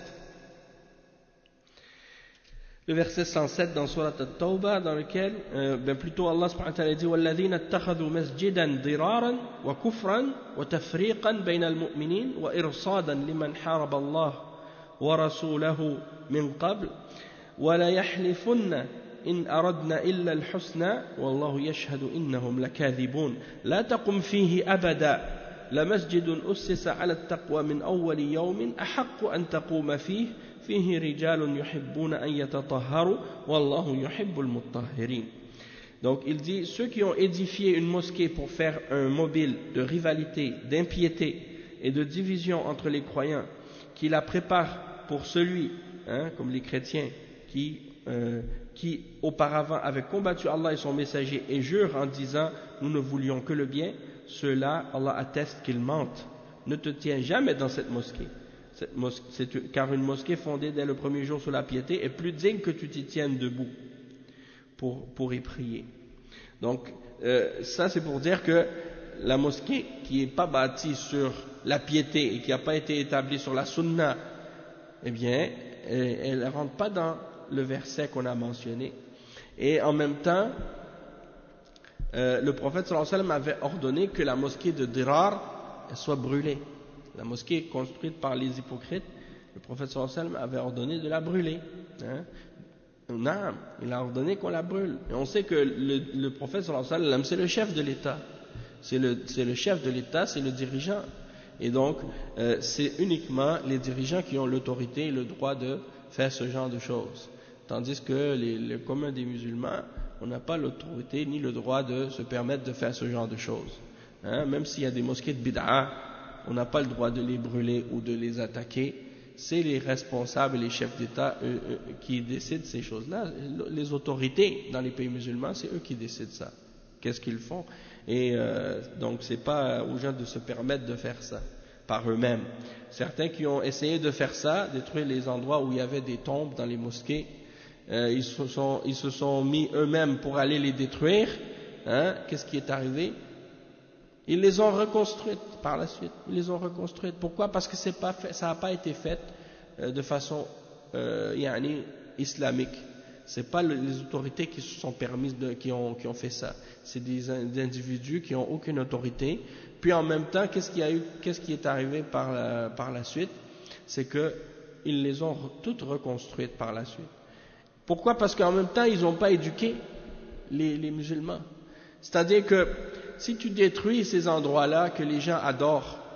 Le verset cent sept dans Surat At-Tawbah, dans lequel, euh, ben plutôt Allah subhanahu wa ta'ala dit وَالَّذِينَ اتَّخَذُوا مَسْجِدًا ضِرَارًا وَكُفْرًا وَتَفْرِيقًا بَيْنَ الْمُؤْمِنِينَ وَإِرْصَادًا لِمَنْ حَارَبَ اللَّهَ وَرَسُولَهُ مِنْ قَبْلِ وَلَا يَحْلِفُنَّ إِنْ أَرَدْنَا إِلَّا الْحُسْنَى وَاللَّهُ يَشْهَدُ إِنَّهُمْ لَكَاذِبُونَ لَا تَقُمْ فِيهِ أَبَدًا لمسجد أسس على التقوى من أول يوم أحق أن تقوم فيه فيه رجال يحبون أن يتطهروا والله يحب المطهرين. Donc il dit ceux qui ont édifié une mosquée pour faire un mobile de rivalité, d'impiété et de division entre les croyants, qui la préparent pour celui, hein, comme les chrétiens, qui, euh, qui auparavant avaient combattu Allah et son messager et jurent en disant nous ne voulions que le bien, ceux-là, Allah atteste qu'ils mentent. Ne te tiens jamais dans cette mosquée. Cette mosquée c'est, car une mosquée fondée dès le premier jour sur la piété est plus digne que tu t'y tiennes debout pour, pour y prier. Donc, euh, ça c'est pour dire que la mosquée qui n'est pas bâtie sur la piété et qui n'a pas été établie sur la sunna, eh bien, elle ne rentre pas dans le verset qu'on a mentionné. Et en même temps, Euh, le prophète sallallahu alayhi wa sallam avait ordonné que la mosquée de Dirar soit brûlée. La mosquée construite par les hypocrites, le prophète sallallahu alayhi wa sallam avait ordonné de la brûler. Hein? Non, il a ordonné qu'on la brûle. Et on sait que le, le prophète sallallahu alayhi wa sallam, c'est le chef de l'État. C'est le, c'est le chef de l'État, c'est le dirigeant. Et donc, euh, c'est uniquement les dirigeants qui ont l'autorité et le droit de faire ce genre de choses. Tandis que les, le commun des musulmans, on n'a pas l'autorité ni le droit de se permettre de faire ce genre de choses. Hein, même s'il y a des mosquées de bid'a, on n'a pas le droit de les brûler ou de les attaquer. C'est les responsables et les chefs d'État eux, eux, qui décident ces choses-là. Les autorités dans les pays musulmans, c'est eux qui décident ça. Qu'est-ce qu'ils font? Et euh, donc c'est pas aux gens de se permettre de faire ça par eux-mêmes. Certains qui ont essayé de faire ça, détruire les endroits où il y avait des tombes dans les mosquées, Euh, ils, se sont, ils se sont mis eux-mêmes pour aller les détruire. Hein, qu'est-ce qui est arrivé? Ils les ont reconstruites par la suite. Ils les ont reconstruites. Pourquoi? Parce que c'est pas fait, ça n'a pas été fait euh, de façon euh, yani, islamique. C'est pas le, les autorités qui se sont permises de, qui ont, qui ont fait ça. C'est des, des individus qui ont aucune autorité. Puis en même temps, qu'est-ce qui a eu, qu'est-ce qui est arrivé par la, par la suite? C'est que ils les ont toutes reconstruites par la suite. Pourquoi? Parce qu'en même temps, ils n'ont pas éduqué les, les musulmans. C'est-à-dire que si tu détruis ces endroits-là que les gens adorent,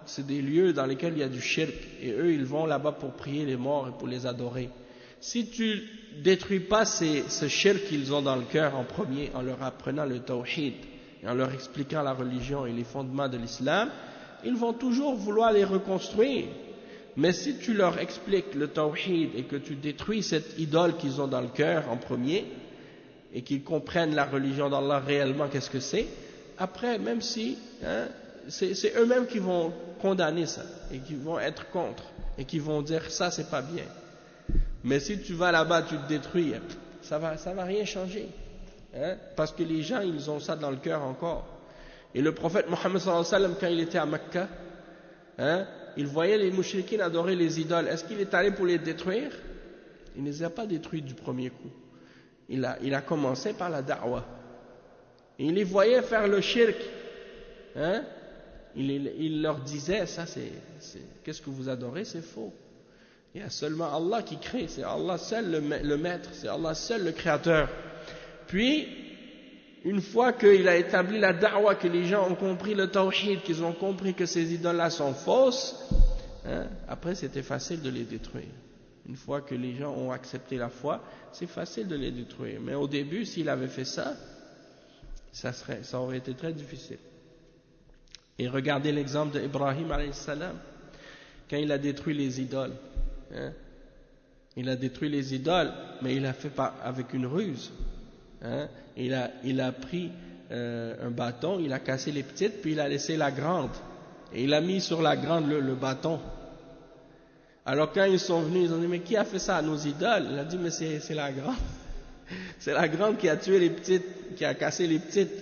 c'est des lieux dans lesquels il y a du shirk, et eux ils vont là-bas pour prier les morts et pour les adorer. Si tu détruis pas ces, ce shirk qu'ils ont dans le cœur en premier, en leur apprenant le tawhid, et en leur expliquant la religion et les fondements de l'islam, ils vont toujours vouloir les reconstruire. Mais si tu leur expliques le tawhid et que tu détruis cette idole qu'ils ont dans le cœur en premier, et qu'ils comprennent la religion d'Allah réellement, qu'est-ce que c'est, après, même si, hein, c'est, c'est eux-mêmes qui vont condamner ça, et qui vont être contre, et qui vont dire ça c'est pas bien. Mais si tu vas là-bas, tu te détruis, ça va, ça va rien changer, hein, parce que les gens ils ont ça dans le cœur encore. Et le prophète Mohammed sallallahu alayhi wa sallam, quand il était à Mecca, hein, il voyait les mouchriquins adorer les idoles. Est-ce qu'il est allé pour les détruire? Il ne les a pas détruits du premier coup. Il a, il a commencé par la da'wah. Et il les voyait faire le shirk. Hein? Il, il, il leur disait, ça c'est, c'est, qu'est-ce que vous adorez? C'est faux. Il y a seulement Allah qui crée. C'est Allah seul le, le maître. C'est Allah seul le créateur. Puis, une fois qu'il a établi la da'wah, que les gens ont compris le tawhid, qu'ils ont compris que ces idoles-là sont fausses, hein, après c'était facile de les détruire. Une fois que les gens ont accepté la foi, c'est facile de les détruire. Mais au début, s'il avait fait ça, ça, serait, ça aurait été très difficile. Et regardez l'exemple d'Ibrahim alayhi salam, quand il a détruit les idoles. Hein, il a détruit les idoles, mais il a fait par, avec une ruse. Hein, il, a, il a pris euh, un bâton, il a cassé les petites, puis il a laissé la grande. Et il a mis sur la grande le, le bâton. Alors quand ils sont venus, ils ont dit, mais qui a fait ça à nos idoles? Il a dit, mais c'est, c'est la grande. C'est la grande qui a tué les petites, qui a cassé les petites.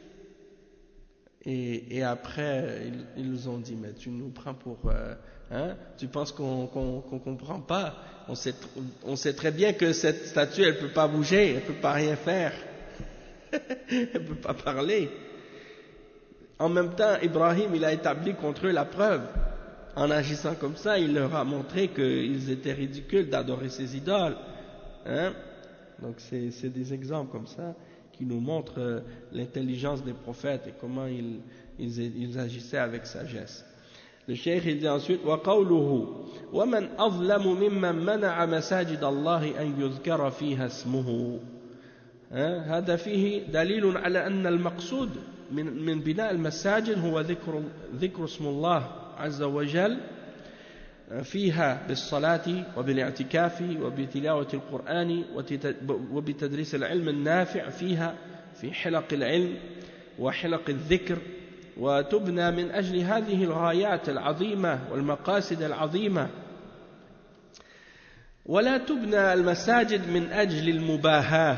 Et, et après, ils, ils nous ont dit, mais tu nous prends pour... Euh, hein, tu penses qu'on qu'on, qu'on comprend pas? On sait, on sait très bien que cette statue, elle peut pas bouger, elle peut pas rien faire. Elle peut pas parler. En même temps, Ibrahim, il a établi contre eux la preuve. En agissant comme ça, il leur a montré qu'ils étaient ridicules d'adorer ces idoles. Hein? Donc c'est, c'est des exemples comme ça qui nous montrent euh, l'intelligence des prophètes et comment ils, ils, ils agissaient avec sagesse. Le cheikh il dit ensuite وقوله ومن أظلم ممن منع مساجد الله أن يذكر فيها اسمه هذا فيه دليل على أن المقصود من من بناء المساجد هو ذكر ذكر اسم الله عز وجل فيها بالصلاة وبالاعتكاف وبتلاوة القرآن وبتدريس العلم النافع فيها في حلق العلم وحلق الذكر وتبنى من أجل هذه الغايات العظيمة والمقاصد العظيمة ولا تبنى المساجد من أجل المباهاة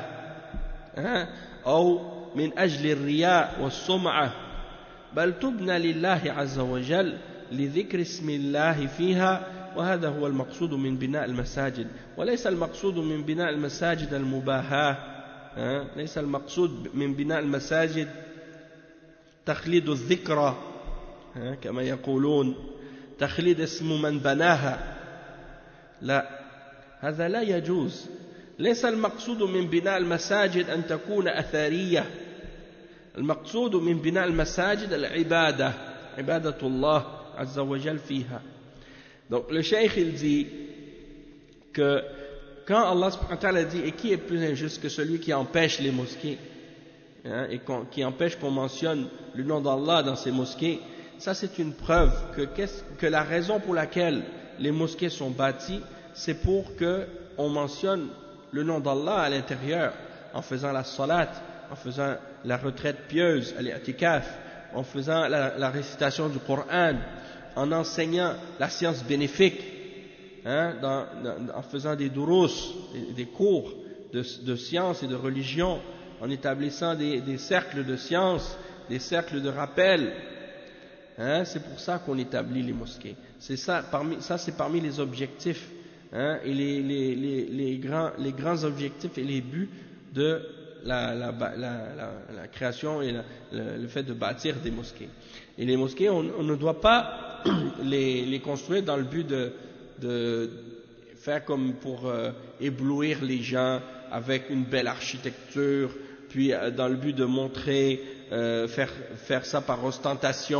أو من أجل الرياء والسمعة بل تبنى لله عز وجل لذكر اسم الله فيها وهذا هو المقصود من بناء المساجد وليس المقصود من بناء المساجد المباهاة ليس المقصود من بناء المساجد تخليد الذكرى كما يقولون تخليد اسم من بناها لا هذا لا يجوز ليس المقصود من بناء المساجد أن تكون أثرية المقصود من بناء المساجد العبادة عبادة الله عز وجل فيها. Donc le cheikh il dit que quand Allah subhanahu wa ta'ala dit et qui est plus injuste que celui qui empêche les mosquées hein, et qui empêche qu'on mentionne le nom d'Allah dans ces mosquées, ça c'est une preuve que, que la raison pour laquelle les mosquées sont bâties c'est pour que on mentionne le nom d'Allah à l'intérieur en faisant la salat, en faisant la retraite pieuse, l'i'tikaf, en faisant la, la récitation du Coran, en enseignant la science bénéfique, hein, dans, dans, en faisant des durus, des, des cours de, de science et de religion, en établissant des, des cercles de science, des cercles de rappel. Hein, c'est pour ça qu'on établit les mosquées. C'est ça, parmi, ça c'est parmi les objectifs hein, et les, les, les, les, grands, les grands objectifs et les buts de La, la, la, la, la création et la, le, le fait de bâtir des mosquées. Et les mosquées, on, on ne doit pas les, les construire dans le but de, de faire comme pour euh, éblouir les gens avec une belle architecture, puis euh, dans le but de montrer, euh, faire, faire ça par ostentation,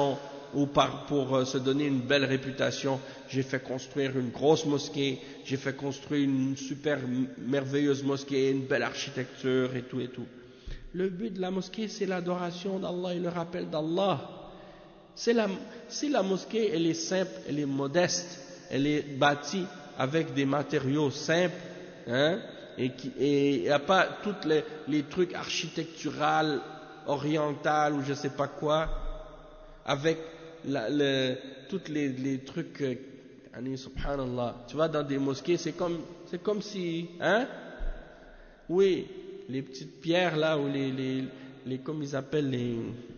ou par, pour euh, se donner une belle réputation, j'ai fait construire une grosse mosquée, j'ai fait construire une super merveilleuse mosquée, une belle architecture et tout et tout. Le but de la mosquée, c'est l'adoration d'Allah et le rappel d'Allah. C'est la, si la mosquée, elle est simple, elle est modeste, elle est bâtie avec des matériaux simples, hein, et il n'y a pas tous les, les trucs architecturaux, orientaux ou je ne sais pas quoi, avec la, le, tous les, les trucs, euh, subhanallah, tu vois, dans des mosquées, c'est comme, c'est comme si, hein, oui, les petites pierres là, ou les, les, les comme ils appellent les,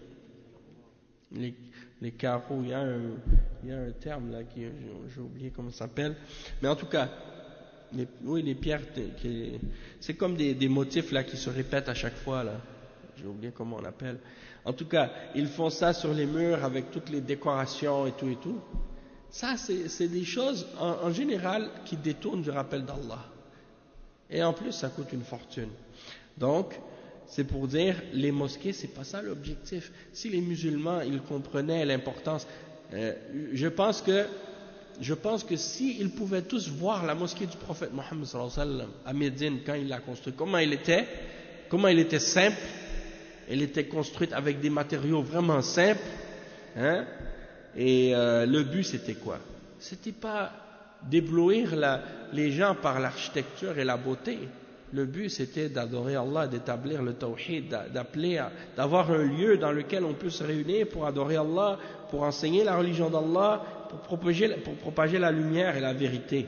les, les carreaux, il y a un, il y a un terme là, qui, j'ai oublié comment ça s'appelle, mais en tout cas, les, oui, les pierres, qui, c'est comme des, des motifs là qui se répètent à chaque fois là. J'ai oublié comment on appelle. En tout cas, ils font ça sur les murs avec toutes les décorations et tout et tout. Ça, c'est, c'est des choses en, en général qui détournent du rappel d'Allah. Et en plus, ça coûte une fortune. Donc, c'est pour dire, les mosquées, c'est pas ça l'objectif. Si les musulmans, ils comprenaient l'importance, euh, je pense que Je pense que s'ils pouvaient tous voir la mosquée du prophète Mohammed sallallahu alayhi wa sallam à Médine quand il l'a construite, comment elle était, comment elle était simple, elle était construite avec des matériaux vraiment simples, hein, et euh, le but c'était quoi? C'était pas d'éblouir la, les gens par l'architecture et la beauté. Le but c'était d'adorer Allah, d'établir le tawhid, d'appeler, à, d'avoir un lieu dans lequel on peut se réunir pour adorer Allah, pour enseigner la religion d'Allah, pour propager, pour propager la lumière et la vérité.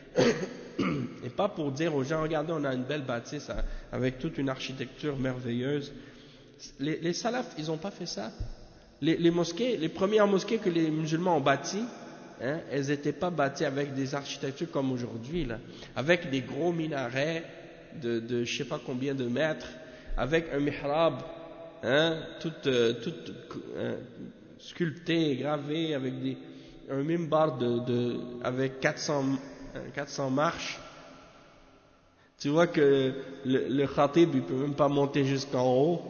Et pas pour dire aux gens, regardez, on a une belle bâtisse avec toute une architecture merveilleuse. Les, les salafs, ils n'ont pas fait ça. Les, les mosquées, les premières mosquées que les musulmans ont bâties, hein, elles n'étaient pas bâties avec des architectures comme aujourd'hui, là, avec des gros minarets de, de je sais pas combien de mètres, avec un mihrab, hein, tout, euh, tout euh, sculpté, gravé, avec des, un mimbar de, de, avec quatre cents marches. Tu vois que le, le khatib, il peut même pas monter jusqu'en haut.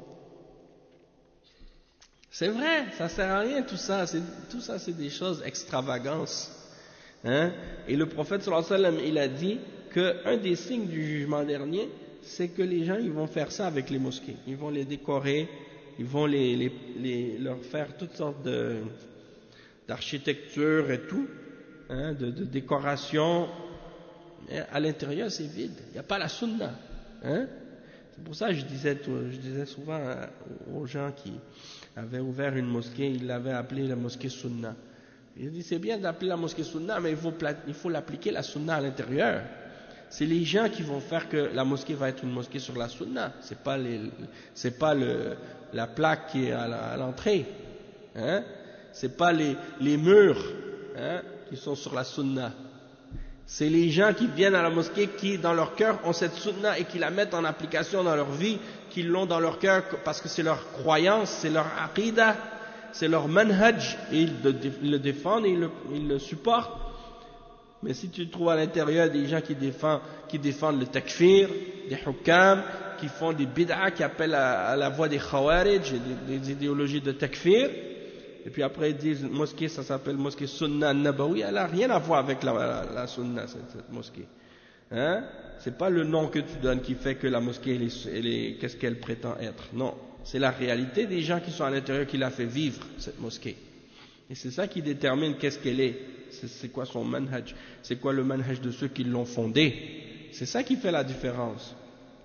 C'est vrai, ça sert à rien tout ça. C'est, tout ça, c'est des choses extravagances. Hein? Et le prophète sallallahu alayhi wa sallam, il a dit qu'un des signes du jugement dernier, c'est que les gens, ils vont faire ça avec les mosquées. Ils vont les décorer, ils vont les, les, les, leur faire toutes sortes de, d'architecture et tout, hein, de, de décoration. Et à l'intérieur, c'est vide. Il n'y a pas la sunna. Hein? C'est pour ça que je disais, je disais souvent aux gens qui avaient ouvert une mosquée, ils l'avaient appelée la mosquée sunna. Il dit, c'est bien d'appeler la mosquée sunna, mais il faut, il faut l'appliquer la sunna à l'intérieur. C'est les gens qui vont faire que la mosquée va être une mosquée sur la sunna. C'est pas les, c'est pas le, la plaque qui est à, la, à l'entrée. Hein? C'est pas les, les murs, hein, qui sont sur la sunna. C'est les gens qui viennent à la mosquée qui, dans leur cœur, ont cette sunna et qui la mettent en application dans leur vie, qui l'ont dans leur cœur parce que c'est leur croyance, c'est leur aqidah, c'est leur manhaj, et ils le défendent et ils le, ils le supportent. Mais si tu trouves à l'intérieur des gens qui défendent, qui défendent le takfir, des hukam, qui font des bid'a, qui appellent à, à la voie des khawarij, des, des idéologies de takfir, et puis après ils disent mosquée, ça s'appelle mosquée sunna nabawi, elle n'a rien à voir avec la, la, la sunna, cette, cette mosquée. Hein? C'est pas le nom que tu donnes qui fait que la mosquée, elle est, elle est, qu'est-ce qu'elle prétend être. Non, c'est la réalité des gens qui sont à l'intérieur qui l'a fait vivre, cette mosquée. Et c'est ça qui détermine qu'est-ce qu'elle est, c'est, c'est quoi son manhaj, c'est quoi le manhaj de ceux qui l'ont fondée. C'est ça qui fait la différence.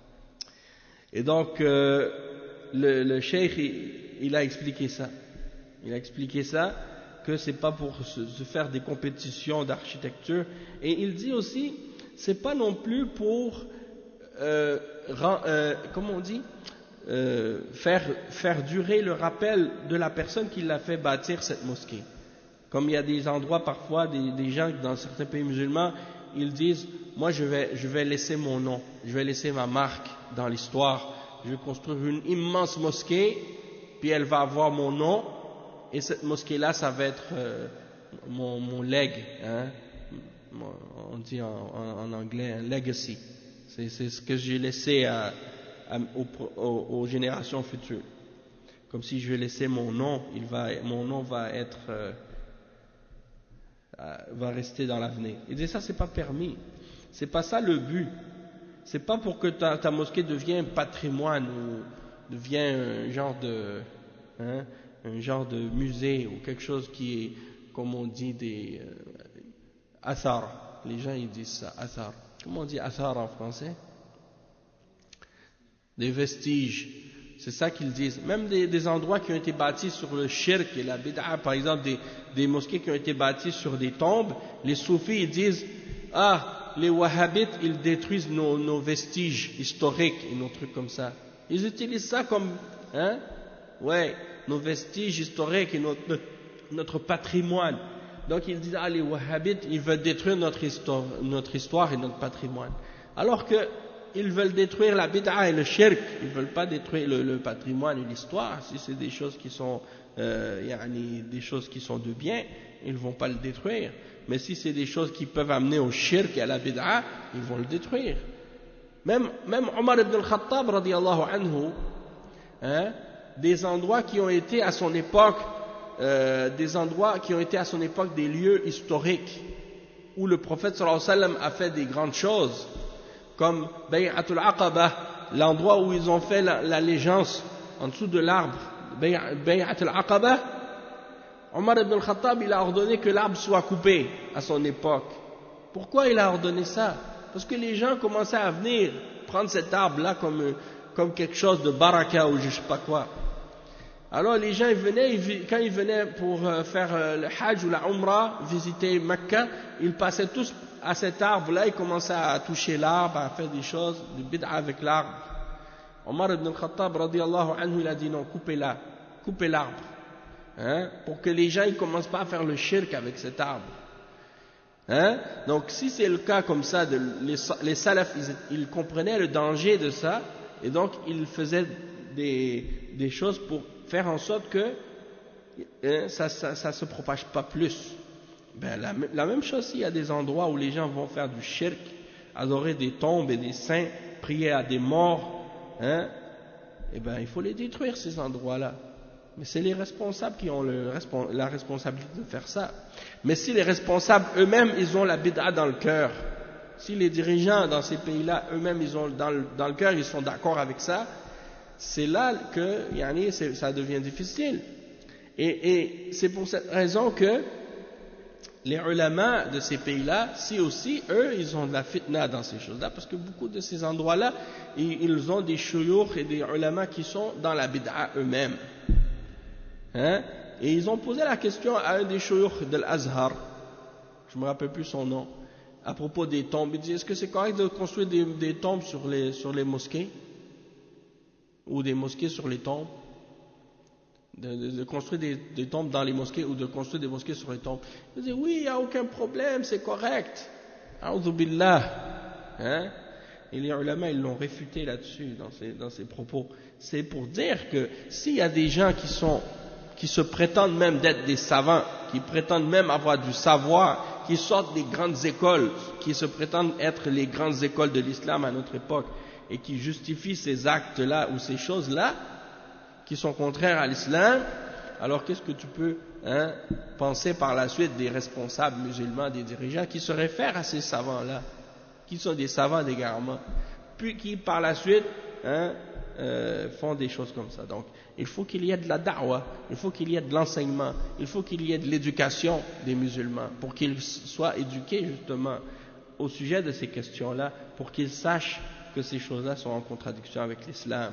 Et donc, euh, le, le cheikh, il, il a expliqué ça. Il a expliqué ça, que c'est pas pour se, se faire des compétitions d'architecture. Et il dit aussi, c'est pas non plus pour, euh, rend, euh, comment on dit, euh, faire, faire durer le rappel de la personne qui l'a fait bâtir cette mosquée. Comme il y a des endroits parfois, des, des gens dans certains pays musulmans, ils disent, moi je vais, je vais laisser mon nom, je vais laisser ma marque dans l'histoire, je vais construire une immense mosquée, puis elle va avoir mon nom, et cette mosquée-là, ça va être euh, mon, mon leg, hein, on dit en, en, en anglais un legacy. C'est, c'est ce que j'ai laissé à, à, aux, aux, aux générations futures. comme si je laissais mon nom, il va, mon nom va être, euh, va rester dans l'avenir. Il disait ça, c'est pas permis. C'est pas ça le but. C'est pas pour que ta, ta mosquée devienne patrimoine ou devienne un genre de, hein, un genre de musée ou quelque chose qui est, comme on dit, des euh, athar. Les gens ils disent ça, athar. Comment on dit athar en français? Des vestiges. C'est ça qu'ils disent. Même des, des endroits qui ont été bâtis sur le shirk et la bid'a, par exemple des, des mosquées qui ont été bâties sur des tombes, les soufis ils disent ah, les wahhabites ils détruisent nos, nos vestiges historiques et nos trucs comme ça. Ils utilisent ça comme, hein, ouais, nos vestiges historiques et notre, notre, notre patrimoine. Donc ils disent ah, les wahhabites ils veulent détruire notre histoire, notre histoire et notre patrimoine. Alors que ils veulent détruire la bid'a et le shirk, ils ne veulent pas détruire le, le patrimoine et l'histoire. Si c'est des choses qui sont euh, yani, des choses qui sont de bien, ils ne vont pas le détruire. Mais si c'est des choses qui peuvent amener au shirk et à la bid'a, ils vont le détruire. Même, même Omar ibn al-Khattab radiyallahu anhu, hein, des endroits qui ont été à son époque euh, des endroits qui ont été à son époque des lieux historiques où le prophète sallallahu alayhi wa sallam a fait des grandes choses, comme Bay'atul Aqaba, l'endroit où ils ont fait l'allégeance en dessous de l'arbre, Bay'atul Aqaba. Omar ibn al-Khattab, il a ordonné que l'arbre soit coupé à son époque. Pourquoi il a ordonné ça? Parce que les gens commençaient à venir prendre cet arbre-là comme, comme quelque chose de baraka ou je ne sais pas quoi. Alors les gens ils venaient, ils, quand ils venaient pour faire le hajj ou la umrah, visiter Mecca, ils passaient tous à cet arbre-là, ils commençaient à toucher l'arbre, à faire des choses, des bid'a avec l'arbre. Omar ibn al-Khattab, radiyallahu anhu, il a dit non, coupez-la, coupez l'arbre, hein, pour que les gens ne commencent pas à faire le shirk avec cet arbre. Hein? Donc si c'est le cas comme ça, de, les, les salafs, ils, ils comprenaient le danger de ça, et donc ils faisaient des, des choses pour faire en sorte que hein, ça ne se propage pas plus. Ben, la, la même chose, s'il y a des endroits où les gens vont faire du shirk, adorer des tombes et des saints, prier à des morts, hein, et ben, il faut les détruire ces endroits-là. Mais c'est les responsables qui ont le, la responsabilité de faire ça. Mais si les responsables eux-mêmes, ils ont la bid'a dans le cœur, si les dirigeants dans ces pays-là, eux-mêmes, ils ont dans le, dans le cœur, ils sont d'accord avec ça, c'est là que yani, ça devient difficile. Et, et c'est pour cette raison que les ulama de ces pays-là, si aussi, eux, ils ont de la fitna dans ces choses-là, parce que beaucoup de ces endroits-là, ils, ils ont des shuyukh et des ulama qui sont dans la bid'a eux-mêmes. Hein? Et ils ont posé la question à un des shuyukh de l'Azhar, je ne me rappelle plus son nom, à propos des tombes. Il dit, est-ce que c'est correct de construire des, des tombes sur les, sur les mosquées? Ou des mosquées sur les tombes? De, de, de construire des, des tombes dans les mosquées ou de construire des mosquées sur les tombes. Il dit oui, il n'y a aucun problème, c'est correct. A'udhu billah. Hein? Et les ulama, ils l'ont réfuté là-dessus, dans ces, dans ces propos. C'est pour dire que s'il y a des gens qui sont, qui se prétendent même d'être des savants, qui prétendent même avoir du savoir, qui sortent des grandes écoles, qui se prétendent être les grandes écoles de l'islam à notre époque, et qui justifient ces actes-là ou ces choses-là, qui sont contraires à l'islam, alors qu'est-ce que tu peux hein, penser par la suite des responsables musulmans, des dirigeants qui se réfèrent à ces savants-là, qui sont des savants d'égarement, puis qui par la suite hein, euh, font des choses comme ça. Donc il faut qu'il y ait de la da'wa, il faut qu'il y ait de l'enseignement, il faut qu'il y ait de l'éducation des musulmans, pour qu'ils soient éduqués justement au sujet de ces questions-là, pour qu'ils sachent que ces choses-là sont en contradiction avec l'islam.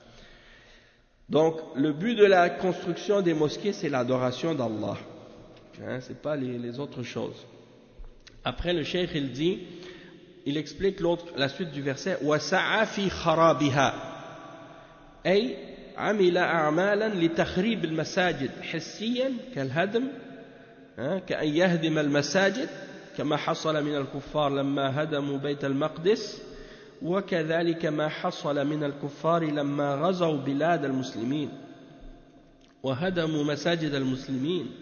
Donc, le but de la construction des mosquées, c'est l'adoration d'Allah. Hein, c'est pas les, les autres choses. Après, le cheikh, il dit, il explique l'autre, la suite du verset, وَسَعَى فِي خَرَابِهَا أي عمل أعمالا لتخريب المساجد حسيا كالهدم كأن يهدم المساجد كما حصل من الكفار لما هدموا بيت المقدس وكذلك ما حصل من الكفار لما غزوا بلاد المسلمين وهدموا مساجد المسلمين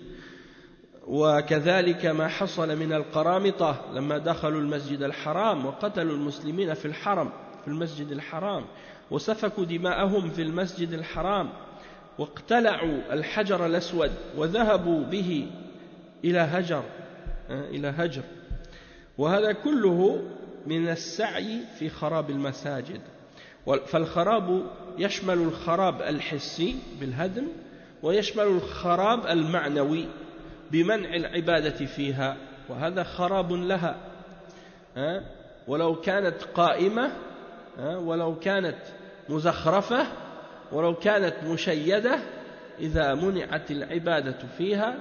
وكذلك ما حصل من القرامطة لما دخلوا المسجد الحرام وقتلوا المسلمين في الحرم في المسجد الحرام وسفكوا دماءهم في المسجد الحرام واقتلعوا الحجر الأسود وذهبوا به إلى هجر إلى هجر وهذا كله من السعي في خراب المساجد. فالخراب يشمل الخراب الحسي بالهدم ويشمل الخراب المعنوي بمنع العبادة فيها، وهذا خراب لها ولو كانت قائمة ولو كانت مزخرفة ولو كانت مشيدة، إذا منعت العبادة فيها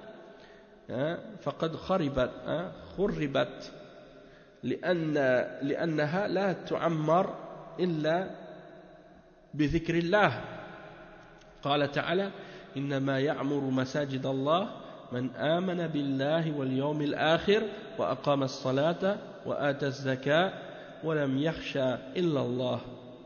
فقد خربت خربت لأن لأنها لا تعمر إلا بذكر الله. قال تعالى: إنما يعمر مساجد الله من آمن بالله واليوم الآخر وأقام الصلاة وآتى الزكاة ولم يخشى إلا الله.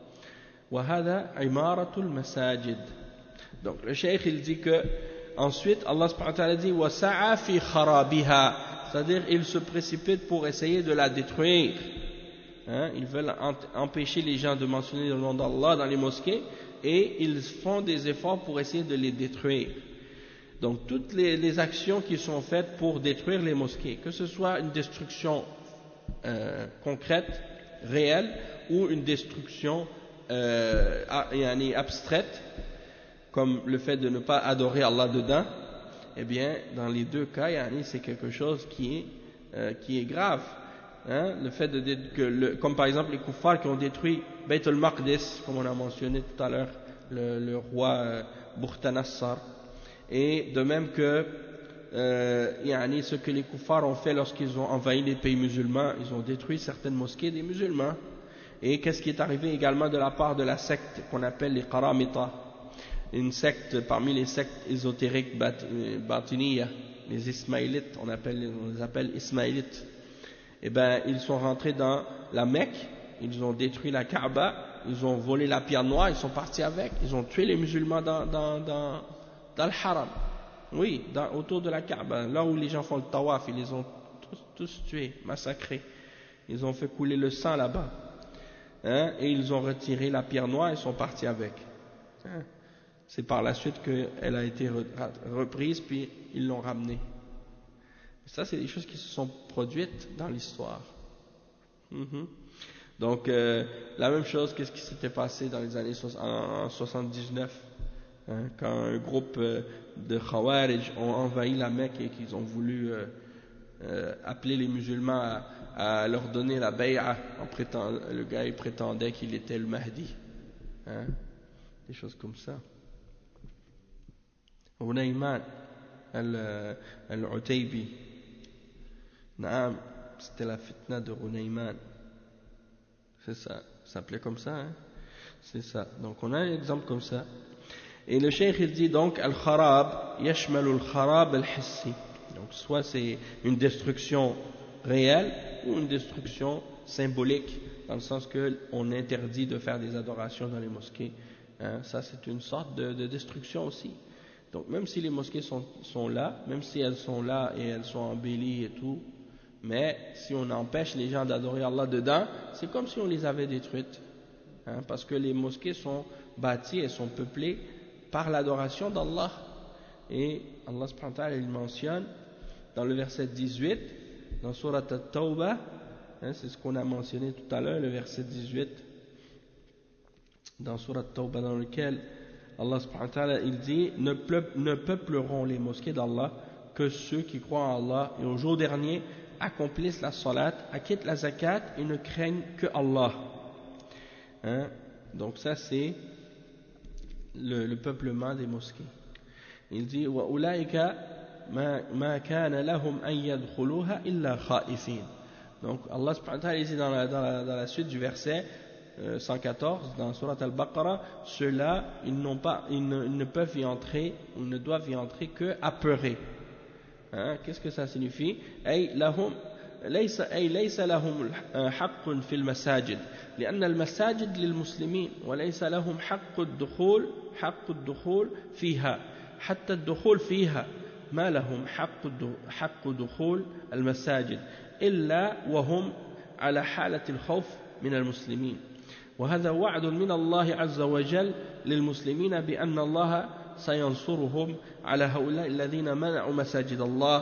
وهذا عمارة المساجد. Donc le cheikh il dit que ensuite Allah subhanahu wa ta'ala dit وَسَعَى فِي خَرَابِهَا, c'est-à-dire ils se précipitent pour essayer de la détruire. Hein, ils veulent empêcher les gens de mentionner le nom d'Allah dans les mosquées et ils font des efforts pour essayer de les détruire. Donc toutes les, les actions qui sont faites pour détruire les mosquées, que ce soit une destruction euh, concrète, réelle, ou une destruction euh, abstraite, comme le fait de ne pas adorer Allah dedans, eh bien dans les deux cas c'est quelque chose qui est, euh, qui est grave. Hein, le fait de, que le, comme par exemple les kuffars qui ont détruit Bayt al-Maqdis, comme on a mentionné tout à l'heure, le, le roi euh, Bukhta-Nassar, et de même que euh, ce que les kuffars ont fait lorsqu'ils ont envahi les pays musulmans, ils ont détruit certaines mosquées des musulmans. Et qu'est-ce qui est arrivé également de la part de la secte qu'on appelle les Qaramita, une secte parmi les sectes ésotériques bat, batiniya, les Ismaélites, on, appelle, on les appelle Ismaélites. Eh bien, ils sont rentrés dans la Mecque, ils ont détruit la Kaaba, ils ont volé la pierre noire, ils sont partis avec, ils ont tué les musulmans dans, dans, dans, dans le haram, oui, dans, autour de la Kaaba, là où les gens font le tawaf, ils les ont tous, tous tués, massacrés, ils ont fait couler le sang là-bas, hein, et ils ont retiré la pierre noire et sont partis avec. Hein. C'est par la suite qu'elle a été reprise, puis ils l'ont ramenée. Ça, c'est des choses qui se sont produites dans l'histoire. Mm-hmm. Donc, euh, la même chose, qu'est-ce qui s'était passé dans les années en soixante-dix-neuf, hein, quand un groupe euh, de Khawarij ont envahi la Mecque et qu'ils ont voulu euh, euh, appeler les musulmans à, à leur donner la bay'a, en prétend, le gars il prétendait qu'il était le Mahdi. Hein, des choses comme ça. Hunayman al-Utaybi. Naam, c'était la fitna de Hunayman. C'est ça, ça s'appelait comme ça, hein? C'est ça. Donc on a un exemple comme ça. Et le cheikh il dit donc al-kharab yashmalu al-kharab al-hissi. Donc soit c'est une destruction réelle ou une destruction symbolique, dans le sens que on interdit de faire des adorations dans les mosquées. Hein? Ça c'est une sorte de, de destruction aussi. Donc même si les mosquées sont, sont là, même si elles sont là et elles sont embellies et tout, mais si on empêche les gens d'adorer Allah dedans, c'est comme si on les avait détruites. Hein, parce que les mosquées sont bâties et sont peuplées par l'adoration d'Allah. Et Allah subhanahu wa ta'ala il mentionne dans le verset dix-huit, dans Surat At-Tawbah, hein, c'est ce qu'on a mentionné tout à l'heure, le verset dix-huit, dans Surat At-Tawbah, dans lequel Allah subhanahu wa ta'ala il dit ne, ne peupleront les mosquées d'Allah que ceux qui croient en Allah et au jour dernier accomplissent la salat, acquittent la zakat et ne craignent que Allah. Hein? Donc ça c'est le, le peuplement des mosquées. Il dit wa ulaika ma kana lahum an yadkhuluha illa khaifin. Donc Allah subhanahu wa ta'ala dit dans la, dans la, dans la suite du verset euh, cent quatorze dans Surat Al-Baqarah, ceux-là ils n'ont pas ils ne, ils ne peuvent y entrer, ils ne doivent y entrer que apeurés. Hein, qu'est-ce que ça signifie? أي لهم ليس أي ليس لهم حق في المساجد لأن المساجد للمسلمين وليس لهم حق الدخول حق الدخول فيها حتى الدخول فيها ما لهم حق حق دخول المساجد إلا وهم على حالة الخوف من المسلمين وهذا وعد من الله عز وجل للمسلمين بأن الله سينصرهم على هؤلاء الذين منعوا مساجد الله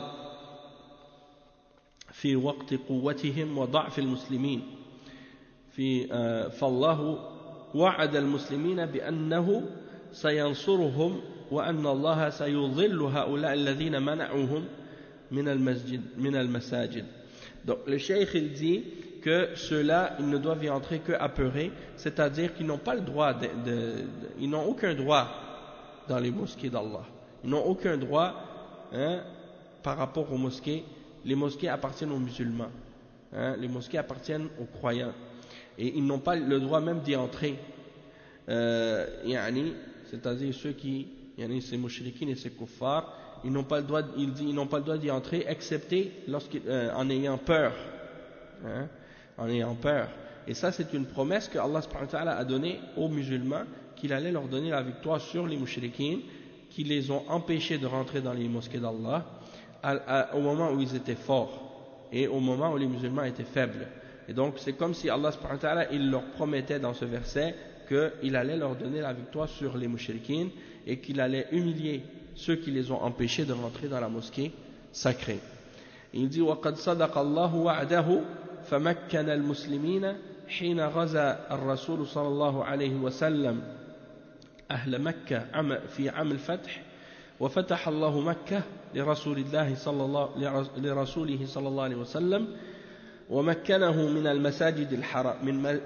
في وقت قوتهم وضعف المسلمين في فالله وعد المسلمين بأنه سينصرهم وأن الله سيظل هؤلاء الذين منعوهم من المسجد من المساجد. Donc le cheikh il dit que ceux-là ils ne doivent y entrer que apeurés, c'est-à-dire qu'ils n'ont pas le droit de, de, de, ils n'ont aucun droit dans les mosquées d'Allah. Ils n'ont aucun droit hein, par rapport aux mosquées. Les mosquées appartiennent aux musulmans, hein, les mosquées appartiennent aux croyants et ils n'ont pas le droit même d'y entrer. Euh, yani, c'est-à-dire ceux qui, yani, ces mouchriquines et ces kuffars, ils n'ont pas le droit, il dit, ils n'ont pas le droit d'y entrer, excepté lorsqu'ils, euh, en ayant peur, hein, en ayant peur. Et ça, c'est une promesse que Allah subhanahu wa ta'ala a donnée aux musulmans, qu'il allait leur donner la victoire sur les mouchriquines, qui les ont empêchés de rentrer dans les mosquées d'Allah, à, à, au moment où ils étaient forts, et au moment où les musulmans étaient faibles. Et donc, c'est comme si Allah subhanahu wa ta'ala, il leur promettait dans ce verset, qu'il allait leur donner la victoire sur les mouchriquines, et qu'il allait humilier ceux qui les ont empêchés de rentrer dans la mosquée sacrée. Il dit وَقَدْ صَدَقَ اللَّهُ وَعْدَهُ فَمَكَّنَ الْمُسْلِمِينَ حين غزا الرسول صلى الله عليه وسلم أهل مكة في عام الفتح وفتح الله مكة لرسول الله صلى الله لرسوله صلى الله عليه وسلم ومكنه من المساجد الحرام من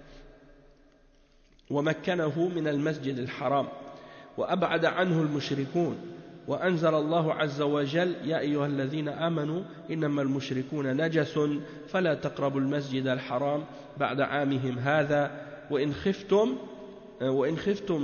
ومكنه من المسجد الحرام وأبعد عنه المشركون وأنزل الله عز وجل يا أيها الذين آمنوا إنما المشركون نجس فلا تقربوا المسجد الحرام بعد عامهم هذا وإن خفتم وإن خفتم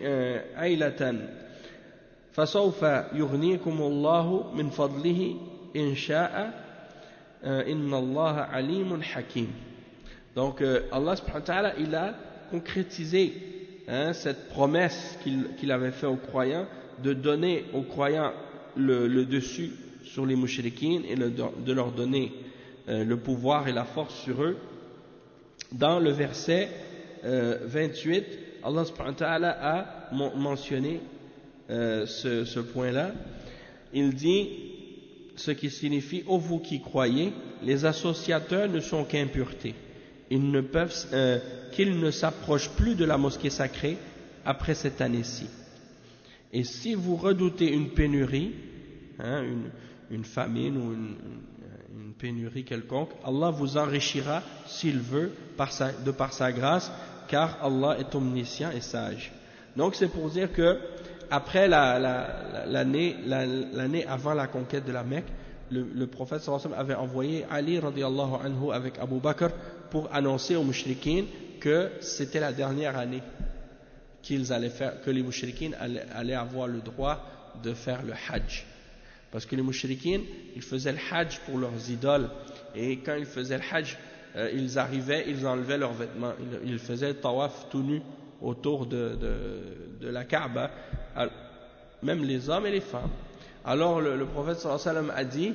عيلة فسوف يغنيكم الله من فضله إن شاء إن الله عليم حكيم. Donc Allah subhanahu wa ta'ala il a concrétisé hein, cette promesse qu'il, qu'il avait fait aux croyants de donner aux croyants le, le dessus sur les mouchriquines et le, de leur donner euh, le pouvoir et la force sur eux. Dans le verset euh, vingt-huit, Allah subhanahu wa ta'ala a mentionné euh, ce, ce point-là. Il dit, ce qui signifie, ô vous qui croyez, les associateurs ne sont qu'impuretés. Ils ne peuvent, euh, qu'ils ne s'approchent plus de la mosquée sacrée après cette année-ci. Et si vous redoutez une pénurie, hein, une, une famine ou une, une pénurie quelconque, Allah vous enrichira s'il veut par sa, de par sa grâce, car Allah est omniscient et sage. Donc c'est pour dire que après la, la, l'année, la, l'année avant la conquête de la Mecque, le, le prophète sallallahu alayhi wa sallam avait envoyé Ali radiyallahu anhu avec Abu Bakr pour annoncer aux mouchriquines que c'était la dernière année qu'ils allaient faire, que les mouchriquines allaient, allaient avoir le droit de faire le hajj. Parce que les mouchriquines, ils faisaient le hajj pour leurs idoles, et quand ils faisaient le hajj, euh, ils arrivaient, ils enlevaient leurs vêtements, ils, ils faisaient le tawaf tout nu autour de, de, de la Kaaba, même les hommes et les femmes. Alors le, le prophète sallallahu alayhi wa sallam a dit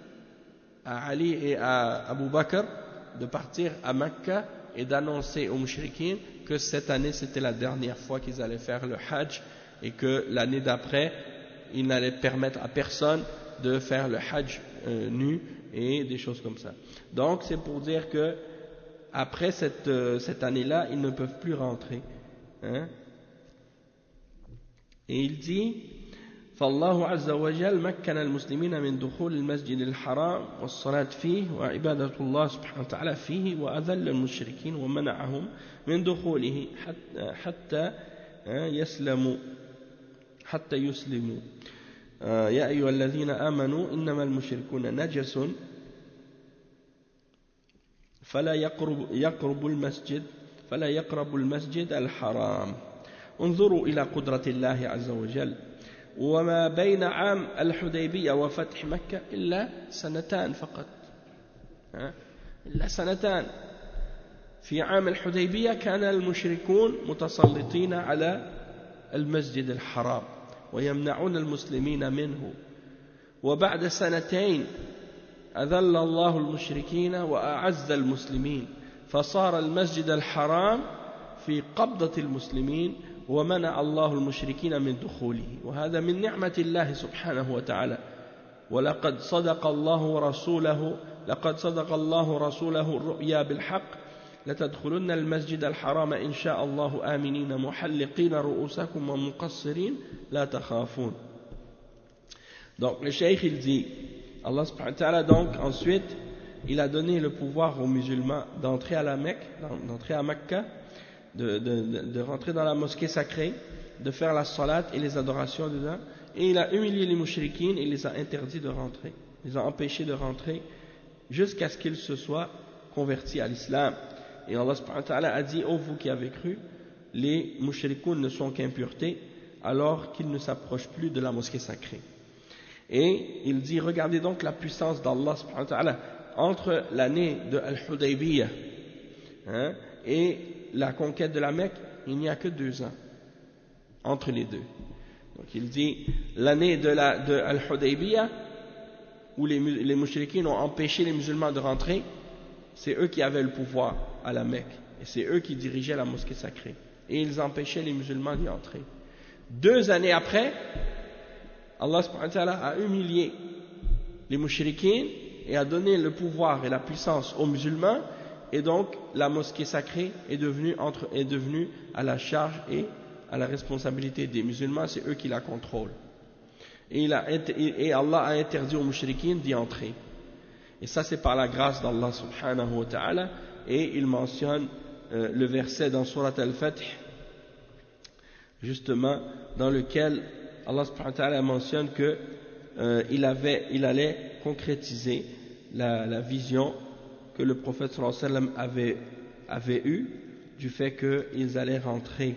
à Ali et à Abu Bakr de partir à Mecca et d'annoncer aux mouchriquines que cette année c'était la dernière fois qu'ils allaient faire le hajj et que l'année d'après ils n'allaient permettre à personne de faire le hajj euh, nu et des choses comme ça. Donc c'est pour dire que après cette, euh, cette année-là ils ne peuvent plus rentrer, hein? Et il dit فالله عز وجل مكن المسلمين من دخول المسجد الحرام والصلاة فيه وعبادة الله سبحانه وتعالى فيه وأذل المشركين ومنعهم من دخوله حتى, حتى يسلموا حتى يسلموا يا أيها الذين آمنوا إنما المشركون نجس فلا يقرب, يقرب المسجد فلا يقرب المسجد الحرام انظروا إلى قدرة الله عز وجل وما بين عام الحديبية وفتح مكة إلا سنتان فقط إلا سنتان. في عام الحديبية كان المشركون متسلطين على المسجد الحرام ويمنعون المسلمين منه وبعد سنتين أذل الله المشركين وأعز المسلمين فصار المسجد الحرام في قبضة المسلمين ومنع الله المشركين من دخوله وهذا من نعمة الله سبحانه وتعالى ولقد صدق الله رسوله لقد صدق الله رسوله الرؤيا بالحق لتدخلن المسجد الحرام إن شاء الله آمنين محلقين رؤوسكم ومقصرين لا تخافون. Donc le cheikh il dit, Allah subhanahu wa ta'ala donc ensuite il a donné le pouvoir aux musulmans d'entrer à la Mecque, d'entrer à Mecca, de, de, de, de rentrer dans la mosquée sacrée, de faire la salat et les adorations dedans, et il a humilié les mouchrikines et les a interdits de rentrer, il les a empêchés de rentrer jusqu'à ce qu'ils se soient convertis à l'islam. Et Allah subhanahu wa ta'ala a dit, ô vous qui avez cru, les mouchrikoun ne sont qu'impuretés alors qu'ils ne s'approchent plus de la mosquée sacrée. Et il dit, regardez donc la puissance d'Allah subhanahu wa ta'ala entre l'année de Al-Hudaybiyah hein, et la conquête de la Mecque, il n'y a que deux ans entre les deux. Donc il dit, l'année de, la, de Al-Hudaybiyah où les, les mouchrikines ont empêché les musulmans de rentrer, c'est eux qui avaient le pouvoir à la Mecque et c'est eux qui dirigeaient la mosquée sacrée et ils empêchaient les musulmans d'y entrer. Deux années après, Allah subhanahu wa ta'ala a humilié les mouchrikines et a donné le pouvoir et la puissance aux musulmans et donc la mosquée sacrée est devenue, entre, est devenue à la charge et à la responsabilité des musulmans, c'est eux qui la contrôlent. Et, il a, et Allah a interdit aux mouchrikines d'y entrer. Et ça c'est par la grâce d'Allah subhanahu wa ta'ala. Et il mentionne euh, le verset dans Surat Al-Fath justement dans lequel Allah subhanahu wa ta'ala mentionne que euh, il, avait, il allait concrétiser la, la vision que le prophète sallallahu alayhi wa sallam avait, avait eue du fait qu'ils allaient rentrer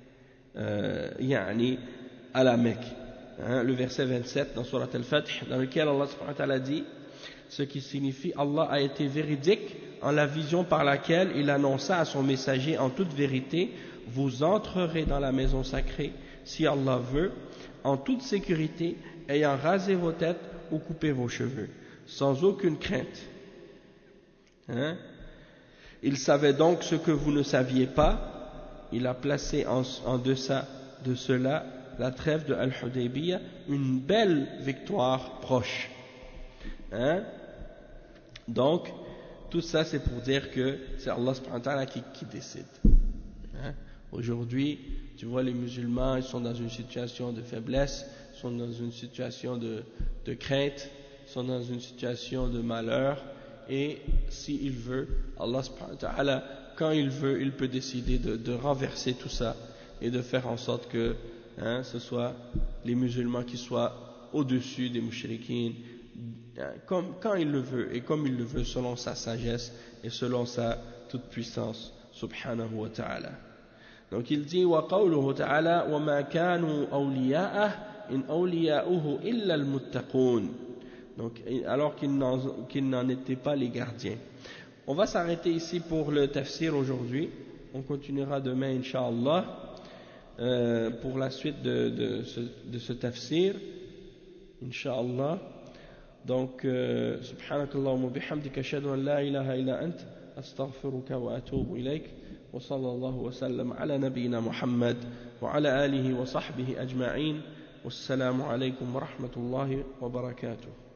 euh, yani, à la Mecque. Hein, le verset vingt-sept dans Surat Al-Fath dans lequel Allah subhanahu wa ta'ala dit, ce qui signifie Allah a été véridique en la vision par laquelle il annonça à son messager en toute vérité, vous entrerez dans la maison sacrée si Allah veut en toute sécurité, ayant rasé vos têtes ou coupé vos cheveux, sans aucune crainte. Hein? Il savait donc ce que vous ne saviez pas, il a placé en, en deçà de cela la trêve de Al-Hudaybiyah, une belle victoire proche. Hein? Donc, tout ça c'est pour dire que c'est Allah subhanahu wa ta'ala qui, qui décide. Hein? Aujourd'hui, tu vois les musulmans, ils sont dans une situation de faiblesse, ils sont dans une situation de, de crainte, ils sont dans une situation de malheur, et s'il veut, Allah subhanahu wa ta'ala, quand il veut, il peut décider de, de renverser tout ça et de faire en sorte que hein, ce soit les musulmans qui soient au-dessus des mouchrikines, comme, quand il le veut et comme il le veut selon sa sagesse et selon sa toute puissance subhanahu wa ta'ala. Donc il dit wa qawluhu ta'ala wa ma kanu awliya'ah in awliya'uhu illa al-muttaqun. Donc alors qu'ils n'en, qu'ils n'en étaient pas les gardiens. On va s'arrêter ici pour le tafsir aujourd'hui. On continuera demain incha'Allah euh, pour la suite de, de, ce, de ce tafsir incha'Allah. Donc euh, subhanakallahumma bihamdika ashhadu an la ilaha illa ant astaghfiruka wa atubu ilayk. وصلى الله وسلم على نبينا محمد وعلى آله وصحبه أجمعين والسلام عليكم ورحمة الله وبركاته.